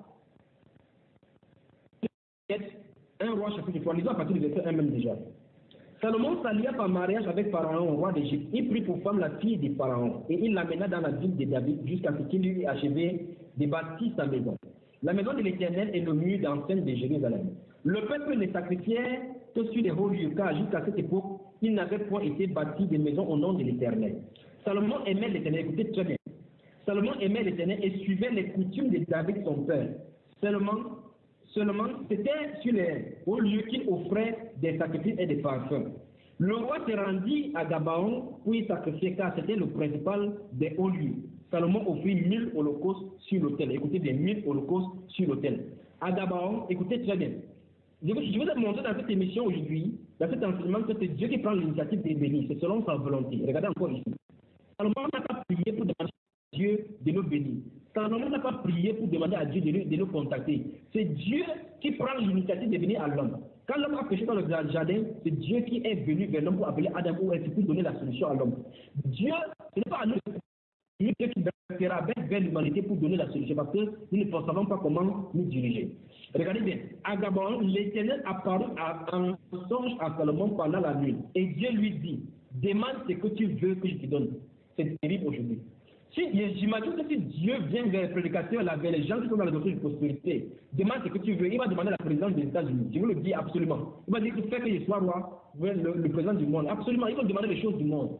Un roi, chapitre trois, lisons à partir du verset un même déjà. Salomon s'allia par mariage avec Pharaon, roi d'Égypte. Il prit pour femme la fille de Pharaon et il l'amena dans la ville de David jusqu'à ce qu'il eût achevé de bâtir sa maison. La maison de l'Éternel est le mur d'enceinte de Jérusalem. Le peuple ne sacrifiait que sur les hauts lieux, car jusqu'à cette époque, il n'avait point été bâti de maison au nom de l'Éternel. Salomon aimait l'Éternel, écoutez très bien. Salomon aimait l'Éternel et suivait les coutumes de David son père. Seulement, seulement c'était sur les hauts lieux qu'il offrait des sacrifices et des parfums. Le roi se rendit à Gabaon pour y sacrifier, car c'était le principal des hauts lieux. Salomon offrit mille holocaustes sur l'autel. Écoutez bien, mille holocaustes sur l'autel. À Gabaon, écoutez très bien. Je vous ai montré dans cette émission aujourd'hui, dans cet enseignement, que c'est Dieu qui prend l'initiative de bénir. C'est selon sa volonté. Regardez encore ici. Salomon n'a pas prié pour demander à Dieu de nous bénir. Salomon n'a pas prié pour demander à Dieu de nous, de nous contacter. C'est Dieu qui prend l'initiative de venir à l'homme. Quand l'homme a péché dans le jardin, c'est Dieu qui est venu vers l'homme pour appeler Adam ou Ève pour donner la solution à l'homme. Dieu, ce n'est pas à nous. Dieu qui vers, vers l'humanité pour donner la solution, parce que nous ne savons pas comment nous diriger. Regardez bien, à Gabon, l'Éternel apparut en songe à Salomon pendant la nuit, et Dieu lui dit, demande ce que tu veux que je te donne. C'est terrible aujourd'hui. Si, j'imagine que si Dieu vient vers les prédicateurs, là, vers les gens qui sont dans la doctrine de prospérité, demande ce que tu veux, il va demander la présidence des États-Unis. Je vous le dis absolument. Il va dire, fais que je sois roi, le, le président du monde. Absolument, il va demander les choses du monde.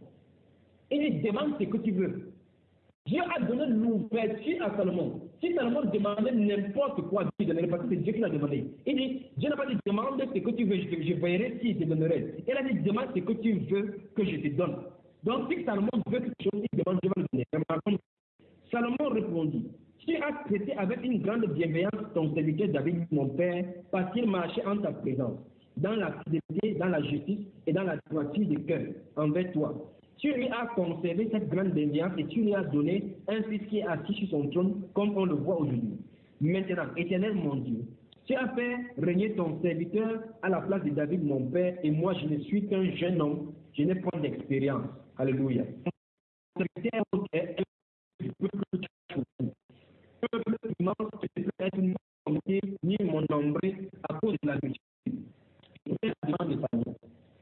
Il dit, demande ce que tu veux. Dieu a donné l'ouverture à Salomon. Si Salomon demandait n'importe quoi, Dieu donnerait, parce que c'est Dieu qui l'a demandé. Il dit, Dieu n'a pas dit demande ce que tu veux, je, je verrai si je te donnerai. Il a dit demande ce que tu veux que je te donne. Donc si Salomon veut quelque chose, il demande, je vais le donner. Salomon répondit, tu as traité avec une grande bienveillance ton serviteur David, mon père, parce qu'il marchait en ta présence, dans la fidélité, dans la justice et dans la droiture de cœur envers toi. Tu lui as conservé cette grande bienveillance et tu lui as donné un fils qui est assis sur son trône, comme on le voit aujourd'hui. Maintenant, Éternel mon Dieu, tu as fait régner ton serviteur à la place de David mon père, et moi je ne suis qu'un jeune homme, je n'ai pas d'expérience. Alléluia. Mon serviteur est le peuple qui a choisi. Le peuple immense ne peut être ni compté ni mon nombre à cause de la multitude. C'est la demande de Salomon.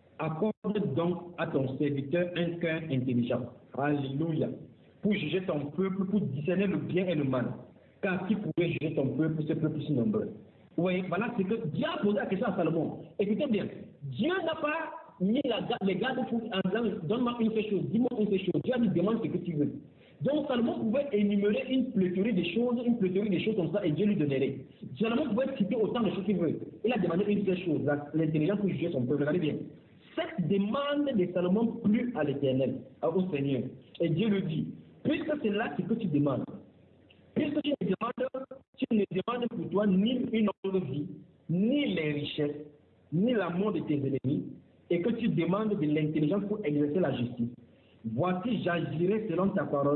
Accorde donc à ton serviteur un cœur intelligent. Alléluia. Pour juger ton peuple, pour discerner le bien et le mal. Car qui pourrait juger ton peuple, ce peuple si nombreux? Vous voyez, voilà ce que Dieu a posé la question à Salomon. Écoutez bien, Dieu n'a pas mis la, les garde-fous en disant, donne-moi une seule chose, dis-moi une seule chose. Dieu a dit, demande ce que tu veux. Donc Salomon pouvait énumérer une pléthore de choses, une pléthore de choses comme ça, et Dieu lui donnerait. Salomon pouvait citer autant de choses qu'il veut. Il a demandé une seule chose, l'intelligence pour juger son peuple. Regardez bien. Cette demande de Salomon plut à l'Éternel, au Seigneur. Et Dieu lui dit, puisque c'est là ce que tu demandes, puisque tu ne demandes, tu ne demandes pour toi ni une longue vie, ni les richesses, ni la mort de tes ennemis, et que tu demandes de l'intelligence pour exercer la justice. Voici, j'agirai selon ta parole,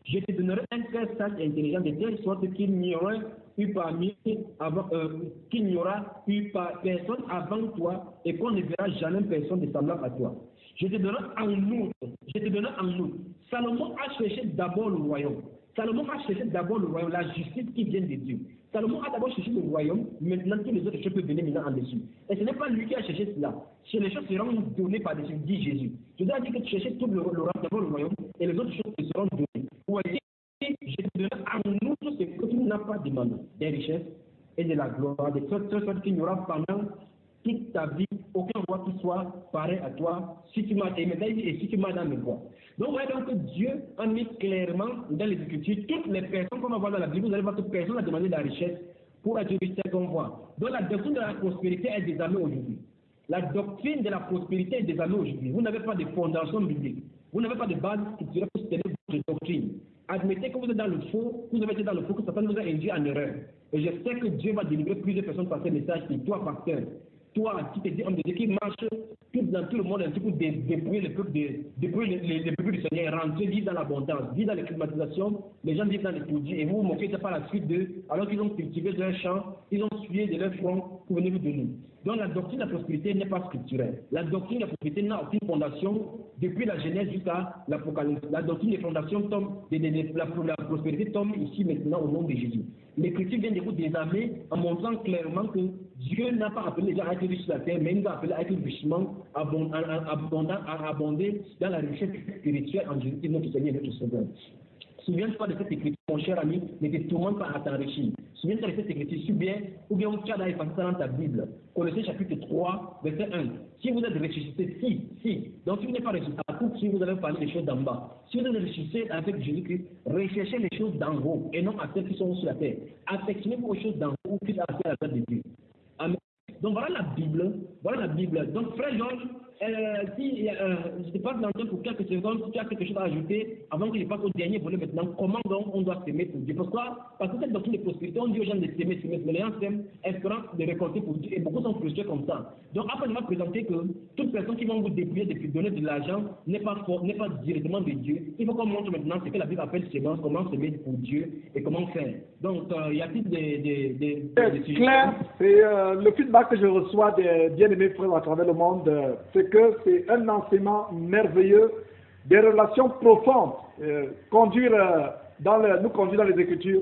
Je te donnerai un cœur sage et intelligent de telle sorte qu'il n'y aura eu parmi avant, euh, qu'il n'y aura eu par personne avant toi et qu'on ne verra jamais personne de semblable à toi. Je te donnerai en nous, je te donnerai en nous. Salomon a cherché d'abord le royaume. Salomon a cherché d'abord le royaume, la justice qui vient de Dieu. Salomon a d'abord cherché le royaume, maintenant tous les autres choses peuvent venir maintenant en dessus. Et ce n'est pas lui qui a cherché cela. Si les choses seront données par-dessus, dit Jésus. Je dois dire que tu cherches tout le, le, d'abord le royaume et les autres choses te seront données. Vous voyez, je te donnerai en nous tout ce que tu n'as pas demandé, des richesses et de la gloire, de sorte qu'il n'y aura pendant toute ta vie aucun roi qui soit pareil à toi si tu m'as aimé et si tu m'as dans mes voies. Donc, vous voyez donc que Dieu a mis clairement dans les Écritures toutes les personnes qu'on va voir dans la Bible. Vous allez voir que personne n'a demandé de la richesse pour attirer ce qu'on voit. Donc, la doctrine de la prospérité est désarmée aujourd'hui. La doctrine de la prospérité est désarmée aujourd'hui. Vous n'avez pas de fondation biblique. Vous n'avez pas de base scripturale pour soutenir votre doctrine. Admettez que vous êtes dans le faux, vous avez été dans le faux, que Satan vous a induit en erreur. Et je sais que Dieu va délivrer plusieurs personnes par ce message. Et toi, pasteur, toi qui te dis, homme de Dieu, qui marche tout dans tout le monde un petit peu débrouiller le peuple de, débrouiller les, les, les peuples du Seigneur, rentrer, vivre dans l'abondance, vivre dans les climatisations, les gens vivent dans les produits, et vous vous moquez par la suite d'eux, alors qu'ils ont cultivé leur champ, ils ont sué de leur front pour venir vous donner. Donc la doctrine de la prospérité n'est pas scripturelle. La doctrine de la prospérité n'a aucune fondation depuis la Genèse jusqu'à l'Apocalypse. La doctrine des fondations tombe, de, de, de, la, la prospérité tombe ici maintenant au nom de Jésus. L'Écriture vient de vous désarmer en montrant clairement que Dieu n'a pas appelé les gens à être riches sur la terre, mais il nous a appelé à être richement abondant, à abonder dans la richesse spirituelle en Jésus, notre Seigneur et notre Sauveur. Souviens-toi de cette écriture, mon cher ami, ne te tourmente pas à t'enrichir. Souviens-toi de cette écriture, si bien, ou bien tu as effacer ça dans ta Bible. Colossiens chapitre trois, verset un. Si vous êtes ressuscité, si, si. Donc si vous n'êtes pas ressuscité, à coup, si vous avez parlé des choses d'en bas. Si vous êtes ressuscité avec Jésus-Christ, recherchez les choses d'en haut et non à celles qui sont sur la terre. Affectionnez-vous aux choses d'en haut qui sont à la tête de Dieu. Amen. Donc voilà la Bible, voilà la Bible. Donc frère Georges, euh, si euh, je te passe l'antenne pour quelques secondes, si tu as quelque chose à ajouter, avant que je passe au dernier volet maintenant, comment donc on doit s'aimer pour Dieu? Pourquoi? Parce que cette doctrine de prospérité, on dit aux gens de s'aimer, s'aimer, mais les gens s'aiment, espérant de récolter pour Dieu, et beaucoup sont frustrés comme ça. Donc après, je vais présenter que toute personne qui va vous débrouiller de donner de l'argent n'est pas, n'est pas directement de Dieu. Il faut qu'on montre maintenant ce que la Bible appelle sémence, comment s'aimer pour Dieu et comment faire. Donc euh, il y a plus des... des, des, des, des Claire, c'est euh, le feedback que je reçois des bien-aimés frères à travers le monde, euh, c'est que c'est un enseignement merveilleux, des relations profondes, euh, conduire, euh, dans le, nous conduire dans les Écritures.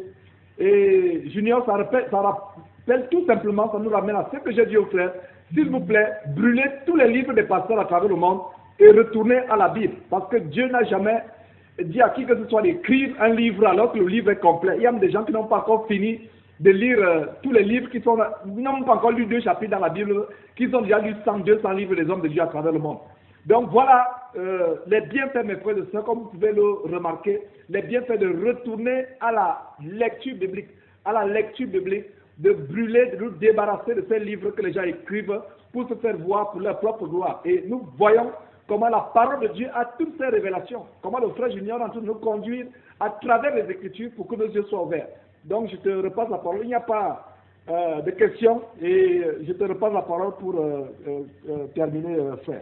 Et Junior, ça rappelle, ça rappelle tout simplement, ça nous ramène à ce que j'ai dit aux frères, s'il vous plaît, brûlez tous les livres des pasteurs à travers le monde et retournez à la Bible. Parce que Dieu n'a jamais dit à qui que ce soit d'écrire un livre alors que le livre est complet. Il y a même des gens qui n'ont pas encore fini de lire euh, tous les livres qui sont, n'ont pas encore lu deux chapitres dans la Bible, qui ont déjà lu cent, deux cents livres des hommes de Dieu à travers le monde. Donc voilà euh, les bienfaits, mes frères et sœurs, comme vous pouvez le remarquer, les bienfaits de retourner à la lecture biblique, à la lecture biblique, de brûler, de nous débarrasser de ces livres que les gens écrivent pour se faire voir pour leur propre gloire. Et nous voyons comment la parole de Dieu a toutes ces révélations, comment le frère Junior est en train de nous conduire à travers les Écritures pour que nos yeux soient ouverts. Donc je te repasse la parole, il n'y a pas euh, de questions et je te repasse la parole pour euh, euh, euh, terminer, euh, frère.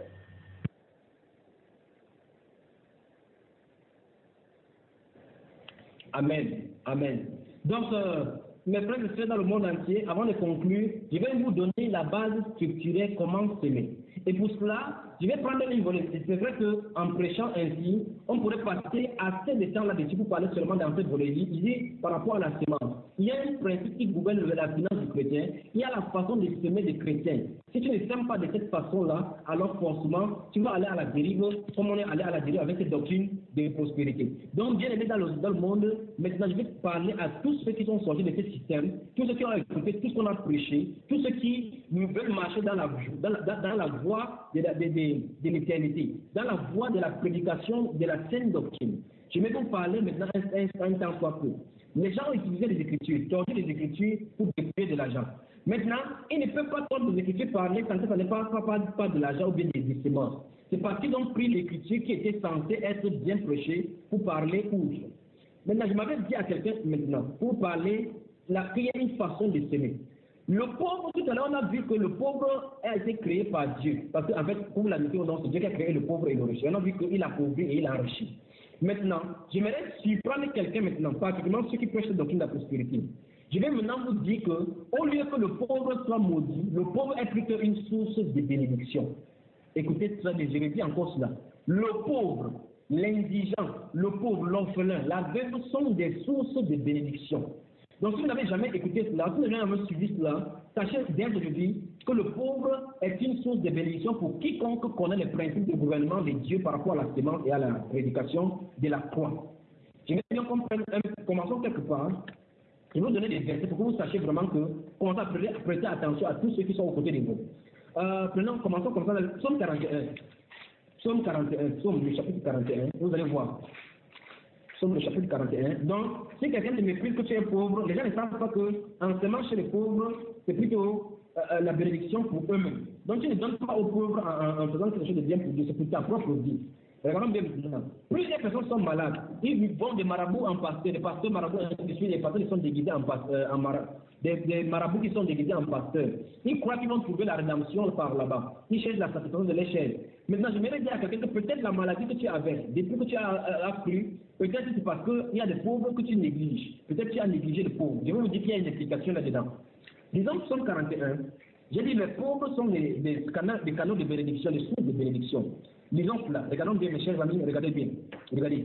Amen, amen. Donc, euh, mes frères et sœurs dans le monde entier, avant de conclure, je vais vous donner la base structurée comment s'aimer. Et pour cela, je vais prendre une volée. C'est vrai qu'en prêchant ainsi, on pourrait passer assez de temps là-dessus pour parler seulement dans cette volée. Il dit par rapport à la semence. Il y a un principe qui gouverne la finance du chrétien. Il y a la façon de semer des chrétiens. Si tu ne sèmes pas de cette façon-là, alors forcément, tu vas aller à la dérive, comme on est allé à la dérive avec cette doctrine de prospérité. Donc, bien aimé dans le, dans le monde, maintenant je vais parler à tous ceux qui sont sortis de ce système, tous ceux qui ont écouté tout ce qu'on a prêché, tous ceux qui veulent marcher dans la, dans la, dans la voie de, de, de, de l'éternité, dans la voie de la prédication de la saine doctrine. Je vais vous parler maintenant un, un, un temps soit peu. Les gens ont utilisé les Écritures, tordu les Écritures pour déployer de l'argent. Maintenant, ils ne peuvent pas tordre les Écritures parler quand ça n'est pas, pas, pas, pas de l'argent ou bien des semences. C'est parce qu'ils ont pris l'Écriture qui était censée être bien prêchée pour parler outre. Maintenant, je m'avais dit à quelqu'un maintenant, pour parler, là, qu'il y a une façon de s'aimer. Le pauvre, tout à l'heure, on a vu que le pauvre a été créé par Dieu. Parce qu'en fait, pour la mission, c'est Dieu qui a créé le pauvre et le riche. On a vu qu'il a pauvri et il a enrichi. Maintenant, j'aimerais surprendre quelqu'un maintenant, particulièrement ceux qui prêchent la doctrine de la prospérité. Je vais maintenant vous dire que, au lieu que le pauvre soit maudit, le pauvre est plutôt une source de bénédiction. Écoutez très bien, je vais dire encore cela. Le pauvre, l'indigent, le pauvre, l'orphelin, la veuve sont des sources de bénédiction. Donc, si vous n'avez jamais écouté cela, si vous n'avez jamais suivi cela, sachez dès aujourd'hui que le pauvre est une source de bénédiction pour quiconque connaît les principes de gouvernement de Dieu par rapport à la sémence et à la prédication de la croix. Je vais bien comprendre, commençons quelque part. Je vais vous donner des versets pour que vous sachiez vraiment que, commencez à prêter, prêter attention à tous ceux qui sont aux côtés de vous. Euh, prenons, commençons comme ça, le psaume quarante et un. Psaume quarante et un, psaume le chapitre quarante et un, vous allez voir. Psaume le chapitre quarante et un. Donc, si quelqu'un te méprise que tu es pauvre, les gens ne savent pas qu'en semant chez les pauvres, c'est plutôt euh, la bénédiction pour eux-mêmes. Donc, tu ne donnes pas aux pauvres en, en, en faisant quelque chose de bien pour Dieu, c'est pour ta propre vie. Regardons bien maintenant. Plusieurs personnes sont malades. Ils vont des marabouts en pasteur, des pasteurs marabouts, des pasteurs qui sont déguisés en, euh, en marabouts. Des, des marabouts qui sont déguisés en pasteurs. Ils croient qu'ils vont trouver la rédemption par là-bas. Ils cherchent la satisfaction de l'échelle. Maintenant, je voudrais dire à quelqu'un que peut-être la maladie que tu avais, depuis que tu as euh, appris, peut-être c'est parce qu'il y a des pauvres que tu négliges. Peut-être que tu as négligé les pauvres. Je vais vous dire qu'il y a une explication là-dedans. Disons psaume quarante et un. J'ai dit les pauvres sont des, des, canaux, des canaux de bénédiction, des sources de bénédiction. Lisons cela. Regardons bien, mes chers amis, regardez bien. Regardez.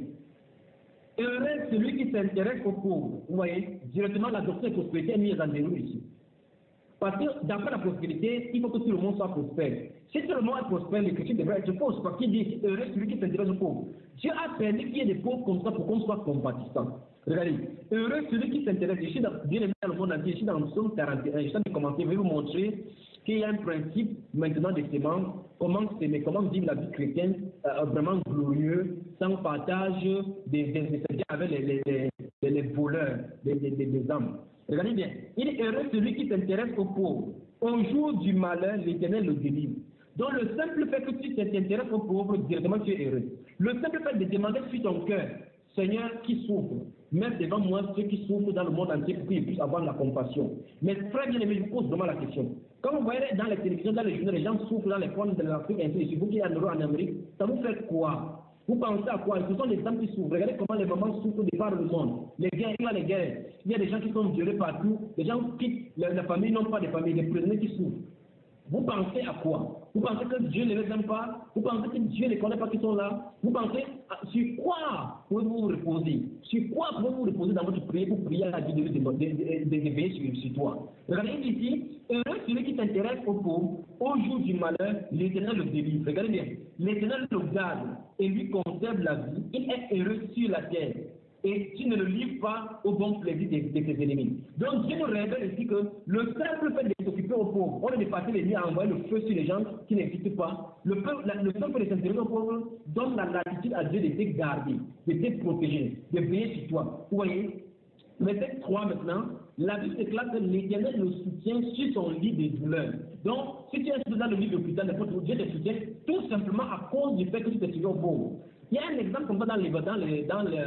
Heureux celui qui s'intéresse aux pauvres. Vous voyez, directement la doctrine de prospérité est mise en déroule ici. Parce que d'après la prospérité, il faut que tout le monde soit prospère. Si tout le monde est prospère, les chrétiens devraient être pauvres. Parce qu'il dit heureux celui qui s'intéresse aux pauvres. Dieu a permis qu'il y ait des pauvres comme ça pour qu'on soit compatissant. Regardez, heureux celui qui s'intéresse. Je suis dans, bien aimé dans le monde entier, je suis dans le psaume quarante et un. Je suis en train de commencer, je vais vous montrer qu'il y a un principe maintenant des semences, comment s'aimer, comment vivre la vie chrétienne euh, vraiment glorieux, sans partage des, des, des, des avec les, les, les, les voleurs des, des, des, des âmes. Regardez bien, il est heureux celui qui s'intéresse aux pauvres. Au jour du malheur, l'Éternel le délivre. Donc le simple fait que tu t'intéresses aux pauvres, directement tu es heureux. Le simple fait de demander sur ton cœur, Seigneur qui souffre, mets devant moi ceux qui souffrent dans le monde entier pour qu'ils puissent avoir la compassion. Mais très bien aimé, je vous pose vraiment la question. Quand vous voyez dans les télévisions, dans les journaux, les gens souffrent dans les coins de l'Afrique, ainsi de suite, vous qui êtes en Amérique, ça vous fait quoi? Vous pensez à quoi? Ce sont des femmes qui souffrent. Regardez comment les mamans souffrent de par le monde. Les guerres, il y a les guerres. Il y a des gens qui sont violés partout. Les gens quittent la, la famille, non pas des familles, des prisonniers qui souffrent. Vous pensez à quoi? Vous pensez que Dieu ne les aime pas? Vous pensez que Dieu ne connaît pas qui sont là? Vous pensez à, sur quoi pouvez-vous vous reposer? Sur quoi pouvez-vous vous reposer dans votre prière pour prier à la vie de d'éveiller sur, sur toi? Regardez ici, heureux celui qui s'intéresse aux pauvres, au jour du malheur, l'Éternel le délivre. Regardez bien, l'Éternel le garde et lui conserve la vie. Il est heureux sur la terre. Et tu ne le livres pas au bon plaisir de, de tes ennemis. Donc Dieu nous révèle ici que le simple fait de s'occuper aux pauvres, on est de passer les nuits à envoyer le feu sur les gens qui n'existent pas. Le, peuple, la, le simple fait de s'intéresser aux pauvres donne la latitude à Dieu de te garder, de te protéger, de veiller sur toi. Vous voyez, verset trois maintenant, la Bible déclare que l'Éternel le soutient sur son lit de douleur. Donc, si tu es dans le lit de l'hôpital, Dieu te soutient tout simplement à cause du fait que tu te souviens aux pauvres. Il y a un exemple comme ça dans les dans les dans le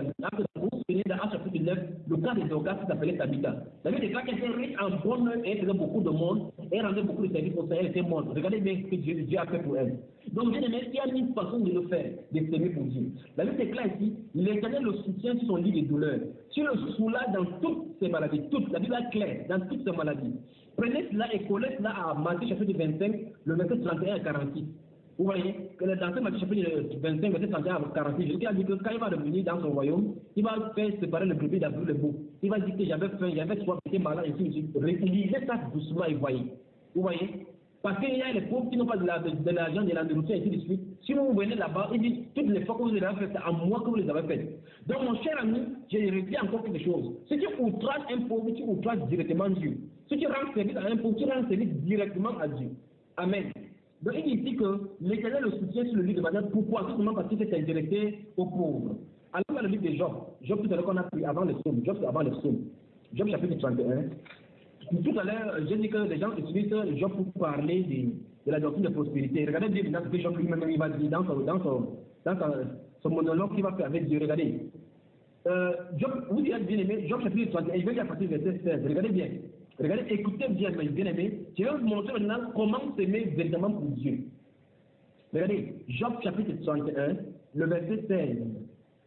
dans Actes chapitre neuf, le cas de Dorcas qui s'appelait Tabitha. La Bible déclare qu'elle était riche en bonne et elle faisait beaucoup de monde et elle rendait beaucoup de services au Seigneur, elle était morte. Regardez bien ce que Dieu, Dieu a fait pour elle. Donc bien aimé, il y a une façon de le faire, de s'aimer pour Dieu. La Bible déclare ici, l'Éternel le soutient sur son lit de douleur. Tu le soulages dans toutes ses maladies, toutes, la Bible est claire, dans toutes ses maladies. Prenez cela et collez cela à Matthieu chapitre vingt-cinq, le verset trente et un à quarante-six. Vous voyez que dans ce Matthieu chapitre vingt-cinq, verset trente et un à quarante-six, Jésus a dit que quand il va revenir dans son royaume, il va faire séparer le brebis d'abord le beau. Il va dire que j'avais faim, j'avais soif, j'étais malade, et ainsi de suite. Lisez ça doucement et voyez. Vous voyez? Parce qu'il y a les pauvres qui n'ont pas de l'argent, de, de, de la nourriture, et ainsi de suite. Si vous venez là-bas, il dit toutes les fois que vous les avez faites, c'est à moi que vous les avez faites. Donc, mon cher ami, je redis encore quelque chose. Si tu outrages un pauvre, tu outrages directement Dieu. Si tu rends service à un pauvre, tu rends service directement à Dieu. Amen. Donc, il dit que l'Éternel le soutient sur le lit de manière. Pourquoi? Tout simplement parce qu'il s'est intéressé aux pauvres. Alors, dans le livre de Job, Job tout à l'heure qu'on a pris avant le psaume, Job avant le psaume, Job chapitre trente et un. Tout à l'heure, j'ai dit que les gens utilisent Job pour parler de, de la doctrine de prospérité. Regardez bien maintenant ce que Job lui-même il va dire dans son, dans son, dans son, son monologue qu'il va faire avec Dieu. Regardez. Euh, Job, vous direz bien aimé, Job chapitre trente et un, je vais dire à partir du verset seize. Regardez bien. Regardez, écoutez bien, bien aimé. Je vais vous montrer maintenant comment s'aimer véritablement pour Dieu. Regardez, Job chapitre trente et un, le verset seize.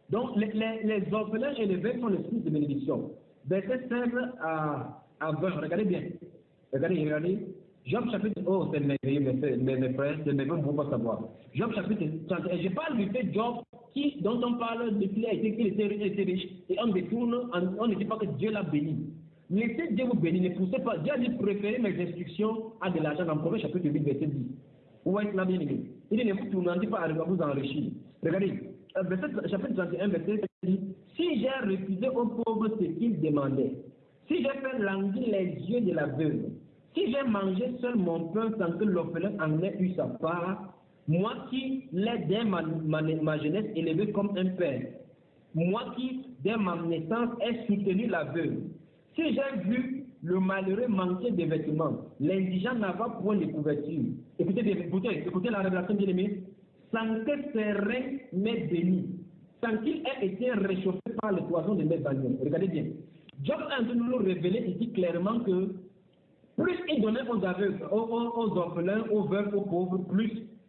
Donc, les, les, les orphelins et les veuves sont les sources de bénédiction. Verset seize à, à vingt, regardez bien. Regardez, regardez. Job chapitre, oh, c'est merveilleux, mes, mes, mes frères, c'est merveilleux, vous ne pouvez pas savoir. Job chapitre trente et un, je parle du fait Job, qui, dont on parle depuis qu'il a été, qu'il était, était riche, et on détourne, on ne dit pas que Dieu l'a béni. Laissez Dieu vous bénir, ne poussez pas. Dieu a dit préférez mes instructions à de l'argent dans Proverbe chapitre huit, verset dix. Où va être là bien aimé? Il dit ne vous tournez pas à vous enrichir. Regardez, verset, chapitre trente et un, verset dit, si j'ai refusé aux pauvres ce qu'ils demandaient, si j'ai fait languir les yeux de la veuve, si j'ai mangé seul mon pain sans que l'orphelin en ait eu sa part, moi qui l'ai dès ma, ma, ma jeunesse élevé comme un père, moi qui dès ma naissance ai soutenu la veuve, si j'ai vu le malheureux manquer de vêtements, l'indigent n'avoir point de couverture. Écoutez, écoutez, écoutez la révélation bien aimée, sans que ses reins m'aient béni, sans qu'il ait été réchauffé par le poison de mes bagnoles. Regardez bien. Job a de nous révéler ici clairement que plus il donnait aux aveugles, aux, aux, aux orphelins, aux veuves, aux pauvres, plus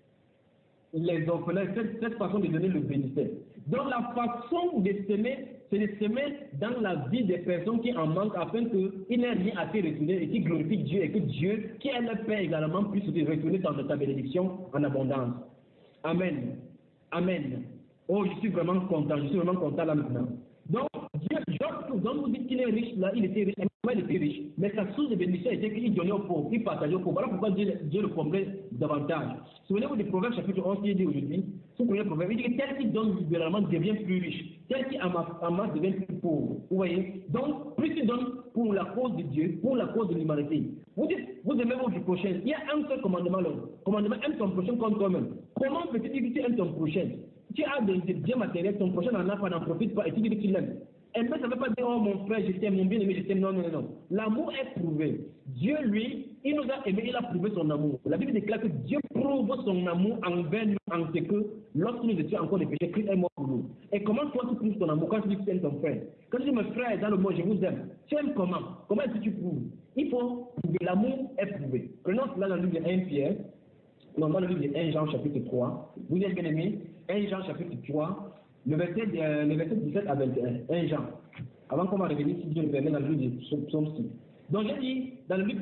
les orphelins, cette, cette façon de donner le bénéfice. Donc la façon de s'aimer, c'est de s'aimer dans la vie des personnes qui en manquent afin qu'il n'ait rien à se retourner et qui glorifie Dieu et que Dieu, qui est le Père également, puisse se retourner dans ta bénédiction en abondance. Amen. Amen. Oh, je suis vraiment content, je suis vraiment content là maintenant. Donc, Dieu, Job, donc vous dites qu'il est riche, là, il était riche, il était riche, mais sa source de bénédiction était qu'il donnait aux pauvres, il partageait aux pauvres. Voilà pourquoi Dieu, Dieu le comblait davantage. Souvenez-vous du Proverbe chapitre onze, il dit aujourd'hui, ce premier proverbe, il dit que tel qui donne libéralement devient plus riche, tel qui amasse devient plus pauvre. Vous voyez? Donc, plus tu donnes pour la cause de Dieu, pour la cause de l'humanité. Vous dites, vous aimez votre prochain. Il y a un seul commandement là. Commandement, aime ton prochain comme toi-même. Comment peux-tu dire que tu aimes ton prochain? Tu as des biens matériels, ton prochain n'en a pas, n'en profite pas, et tu dis que tu l'aimes. Aimer, ça ne veut pas dire, oh mon frère, je t'aime, mon bien-aimé, je t'aime. Non, non, non. L'amour est prouvé. Dieu, lui, il nous a aimés, il a prouvé son amour. La Bible déclare que Dieu prouve son amour envers nous, en ce que, lorsque nous étions encore des péchés, Christ est mort pour nous. Et comment toi tu prouves ton amour quand tu dis que tu aimes ton frère? Quand tu dis, mon frère, dans le mot, je vous aime. Tu aimes comment? Comment est-ce que tu prouves? Il faut prouver. L'amour est prouvé. Prenons cela dans le livre de un Pierre. Non, dans le livre de un Jean chapitre trois. Vous êtes bien aimés? un Jean chapitre trois. Le verset, euh, le verset dix-sept à vingt et un, un Jean. Avant qu'on va revenir, si Dieu le permet, dans le livre de Psaume six. Donc j'ai dit, dans le livre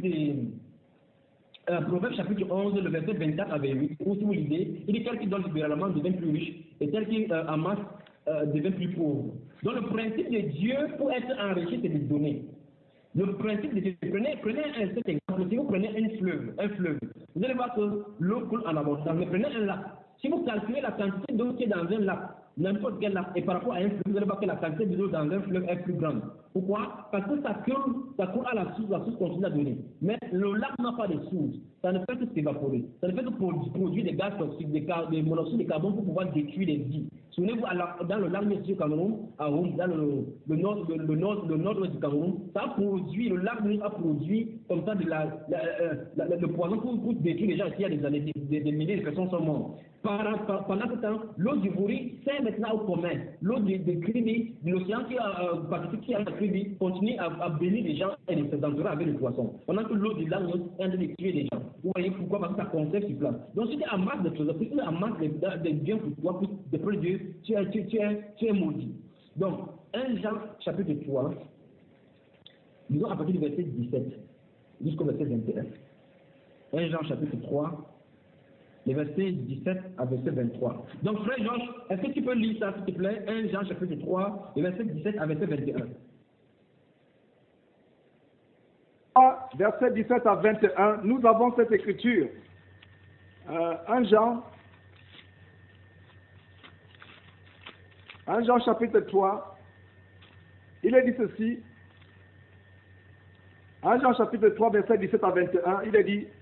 de euh, Proverbe chapitre onze, le verset vingt-quatre à vingt-huit, où si vous lisez, il dit tel qui donne libéralement devient plus riche, et tel qui euh, amasse euh, devient plus pauvre. Donc le principe de Dieu pour être enrichi, c'est de donner. Le principe de Dieu, prenez, prenez un cet exemple, si vous prenez un fleuve, un fleuve, vous allez voir que l'eau coule en abondance, mais prenez un lac. Si vous calculez la quantité d'eau qui est dans un lac, n'importe quel lac, et par rapport à un fleuve, vous allez voir que la quantité d'eau dans un fleuve est plus grande. Pourquoi? Parce que ça coule, ça coule à la source, la source continue à donner. Mais le lac n'a pas de source, ça ne fait que s'évaporer. Ça ne fait que produire des gaz toxiques, des, des monoxydes de carbone pour pouvoir détruire les vies. Souvenez-vous, dans le lac du Cameroun, à Rome, dans le, le nord, le, le nord, le nord du Cameroun, ça a produit, le lac a produit comme ça de la, la, la, la, le poison pour, pour détruire les gens. Ici, il y a des années, des, des, des milliers de personnes sont mortes. Pendant ce temps, l'eau du Vouri sert maintenant au commun. L'eau du Kribi, de l'océan qui a euh, Pacifique qui a le Kribi, continue à, à bénir les gens et les entourés avec les poissons. Pendant que l'eau du lac est en train de tuer les gens. Vous voyez pourquoi? Parce que ça conserve sur place. Donc si tu amasses des choses, si tu amasses des, des biens pour toi, pour de près de Dieu, tu es, tu, tu, es, tu es maudit. Donc, un Jean chapitre trois, disons à partir du verset dix-sept jusqu'au verset vingt et un. un Jean chapitre trois, le verset dix-sept à verset vingt-trois. Donc, frère Georges, est-ce que tu peux lire ça, s'il te plaît? un Jean chapitre trois, le verset dix-sept à verset vingt et un. Verset dix-sept à vingt et un, nous avons cette écriture. Euh, un Jean, un Jean chapitre trois, il est dit ceci. un Jean chapitre trois, verset dix-sept à vingt et un, il est dit: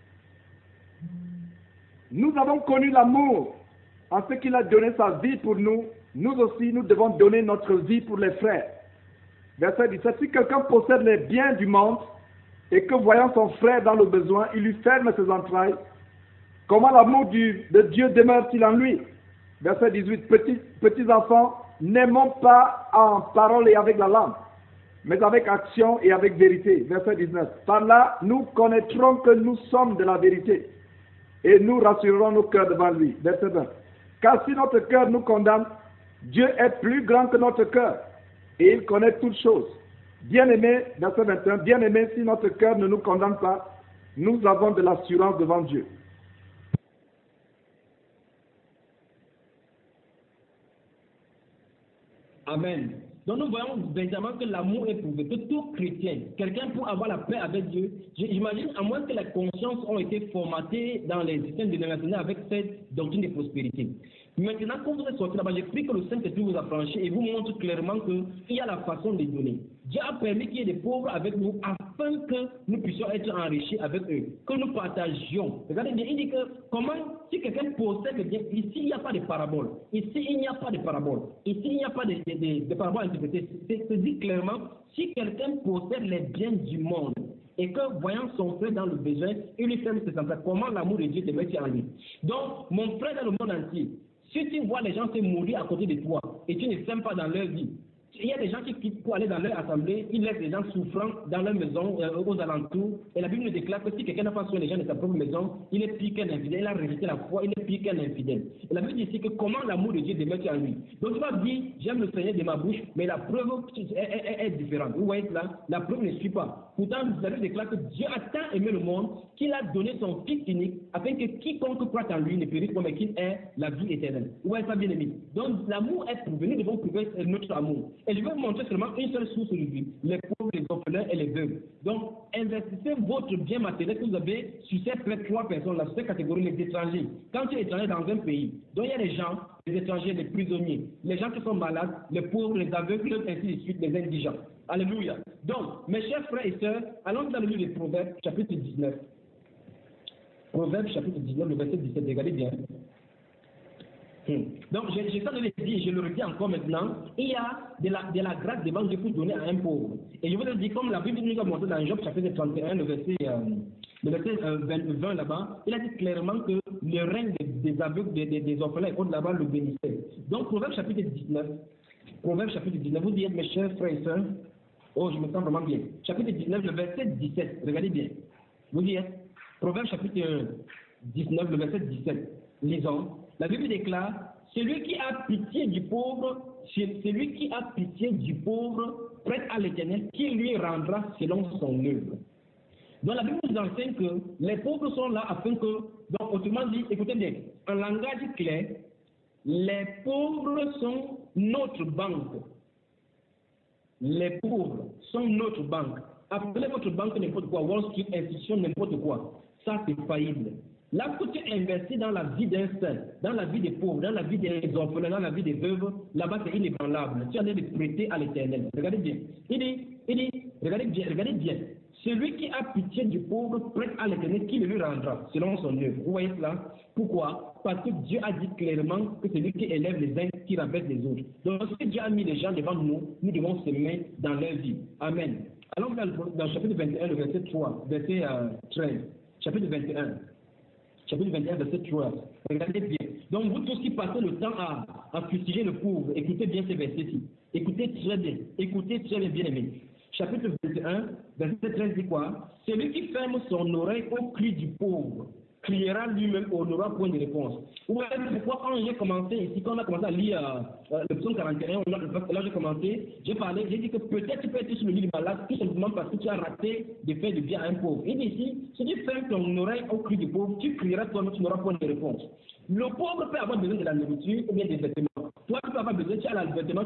nous avons connu l'amour en ce qu'il a donné sa vie pour nous. Nous aussi, nous devons donner notre vie pour les frères. Verset dix-sept. Si quelqu'un possède les biens du monde et que voyant son frère dans le besoin, il lui ferme ses entrailles, comment l'amour de Dieu demeure-t-il en lui? Verset dix-huit. Petits, petits enfants, n'aimons pas en parole et avec la langue, mais avec action et avec vérité. Verset dix-neuf. Par là, nous connaîtrons que nous sommes de la vérité, et nous rassurerons nos cœurs devant lui. Verset vingt. Car si notre cœur nous condamne, Dieu est plus grand que notre cœur et il connaît toutes choses. Bien-aimés, verset vingt et un, bien-aimés, si notre cœur ne nous condamne pas, nous avons de l'assurance devant Dieu. Amen. Donc nous voyons évidemment que l'amour est prouvé, que tout chrétien, quelqu'un pour avoir la paix avec Dieu, j'imagine à moins que les consciences ont été formatées dans les systèmes dénominationnels avec cette doctrine de prospérité. Maintenant, quand vous êtes sorti là-bas, j'ai pris que le Saint-Esprit vous a franchi et vous montre clairement qu'il y a la façon de donner. Dieu a permis qu'il y ait des pauvres avec nous afin que nous puissions être enrichis avec eux, que nous partagions. Regardez bien, il dit que comment, si quelqu'un possède bien, ici il n'y a pas de parabole, ici il n'y a pas de parabole, ici il n'y a pas de, de, de, de parabole interprétée. C'est dit clairement, si quelqu'un possède les biens du monde, et que, voyant son frère dans le besoin, il lui fait ses semblants, comment l'amour de Dieu te met en lui. Donc, mon frère dans le monde entier, si tu vois les gens se mourir à côté de toi et tu ne sèmes pas dans leur vie, il y a des gens qui quittent pour aller dans leur assemblée, ils laissent les gens souffrant dans leur maison, euh, aux alentours. Et la Bible nous déclare que si quelqu'un n'a pas soin des gens de sa propre maison, il est pire qu'un infidèle, il a rejeté la foi, il est pire qu'un infidèle. Et la Bible dit ici que comment l'amour de Dieu demeure en lui. Donc tu vas dire, j'aime le Seigneur de ma bouche, mais la preuve est, est, est différente. Vous voyez là, la preuve ne suit pas. Pourtant, la Bible déclare que Dieu a tant aimé le monde qu'il a donné son Fils unique afin que quiconque croit en lui ne périsse pas, mais qu'il ait la vie éternelle. Vous voyez ça, bien aimé. Donc l'amour est prouvé, nous devons prouver notre amour. Et je vais vous montrer seulement une seule source de vie, les pauvres, les orphelins et les veuves. Donc, investissez votre bien matériel que vous avez sur ces trois personnes-là, sur ces catégories, les étrangers. Quand tu es étranger dans un pays, donc il y a les gens, les étrangers, les prisonniers, les gens qui sont malades, les pauvres, les aveugles, ainsi de suite, les indigents. Alléluia. Donc, mes chers frères et sœurs, allons dans le livre de Proverbes, chapitre dix-neuf. Proverbes, chapitre dix-neuf, le verset dix-sept, regardez bien. Hmm. Donc, j'ai ça de le dire, je le redis encore maintenant, il y a de la, de la grâce devant Dieu pour donner à un pauvre. Et je vous le dis, comme la Bible nous a montré dans Job chapitre trente et un, le verset, euh, le verset euh, vingt là-bas, il a dit clairement que le règne des, des aveugles, des, des, des orphelins et autres là-bas le bénissait. Donc, Proverbe chapitre dix-neuf, Proverbe chapitre dix-neuf, vous dites, mes chers frères et sœurs, oh, je me sens vraiment bien. Chapitre dix-neuf, le verset dix-sept, regardez bien. Vous dites, Proverbe chapitre dix-neuf, le verset dix-sept, lisons. La Bible déclare, celui qui a pitié du pauvre, celui qui a pitié du pauvre, prête à l'Éternel, qui lui rendra selon son œuvre. Donc la Bible nous enseigne que les pauvres sont là afin que, donc autrement dit, écoutez bien, en langage clair, les pauvres sont notre banque. Les pauvres sont notre banque. Appelez votre banque n'importe quoi, Wall Street, institution, n'importe quoi. Ça, c'est faillible. Là où tu investis dans la vie d'un seul, dans la vie des pauvres, dans la vie des orphelins, dans la vie des veuves, là-bas c'est inébranlable. Tu as de prêter à l'Éternel. Regardez bien. Il dit, il dit, regardez bien, regardez bien. Celui qui a pitié du pauvre prête à l'Éternel, qui le lui rendra, selon son œuvre. Vous voyez cela? Pourquoi? Parce que Dieu a dit clairement que celui qui élève les uns, qui rabaisse les autres. Donc, si Dieu a mis les gens devant nous, nous devons se mettre dans leur vie. Amen. Allons dans le, dans le chapitre vingt et un, le verset trois, verset euh, treize. Chapitre vingt et un. Chapitre vingt et un, verset trois. Regardez bien. Donc, vous tous qui passez le temps à, à fustiger le pauvre, écoutez bien ces versets-ci. Écoutez très bien. Écoutez très bien, bien aimé. Chapitre vingt et un, verset treize dit quoi? Celui qui ferme son oreille au cri du pauvre criera lui-même au n'aura point de réponse. Vous voyez pourquoi quand j'ai commencé ici, quand on a commencé à lire euh, le psaume quarante et un, là j'ai commencé, j'ai parlé, j'ai dit que peut-être tu peux être sur le lit du malade tout simplement parce que tu as raté de faire du bien à un pauvre. Il dit ici, si tu fermes ton oreille au cri du pauvre, tu crieras toi-même, tu n'auras point de réponse. Le pauvre peut avoir besoin de la nourriture ou bien des vêtements. Toi, tu peux avoir besoin, tu as le vêtement,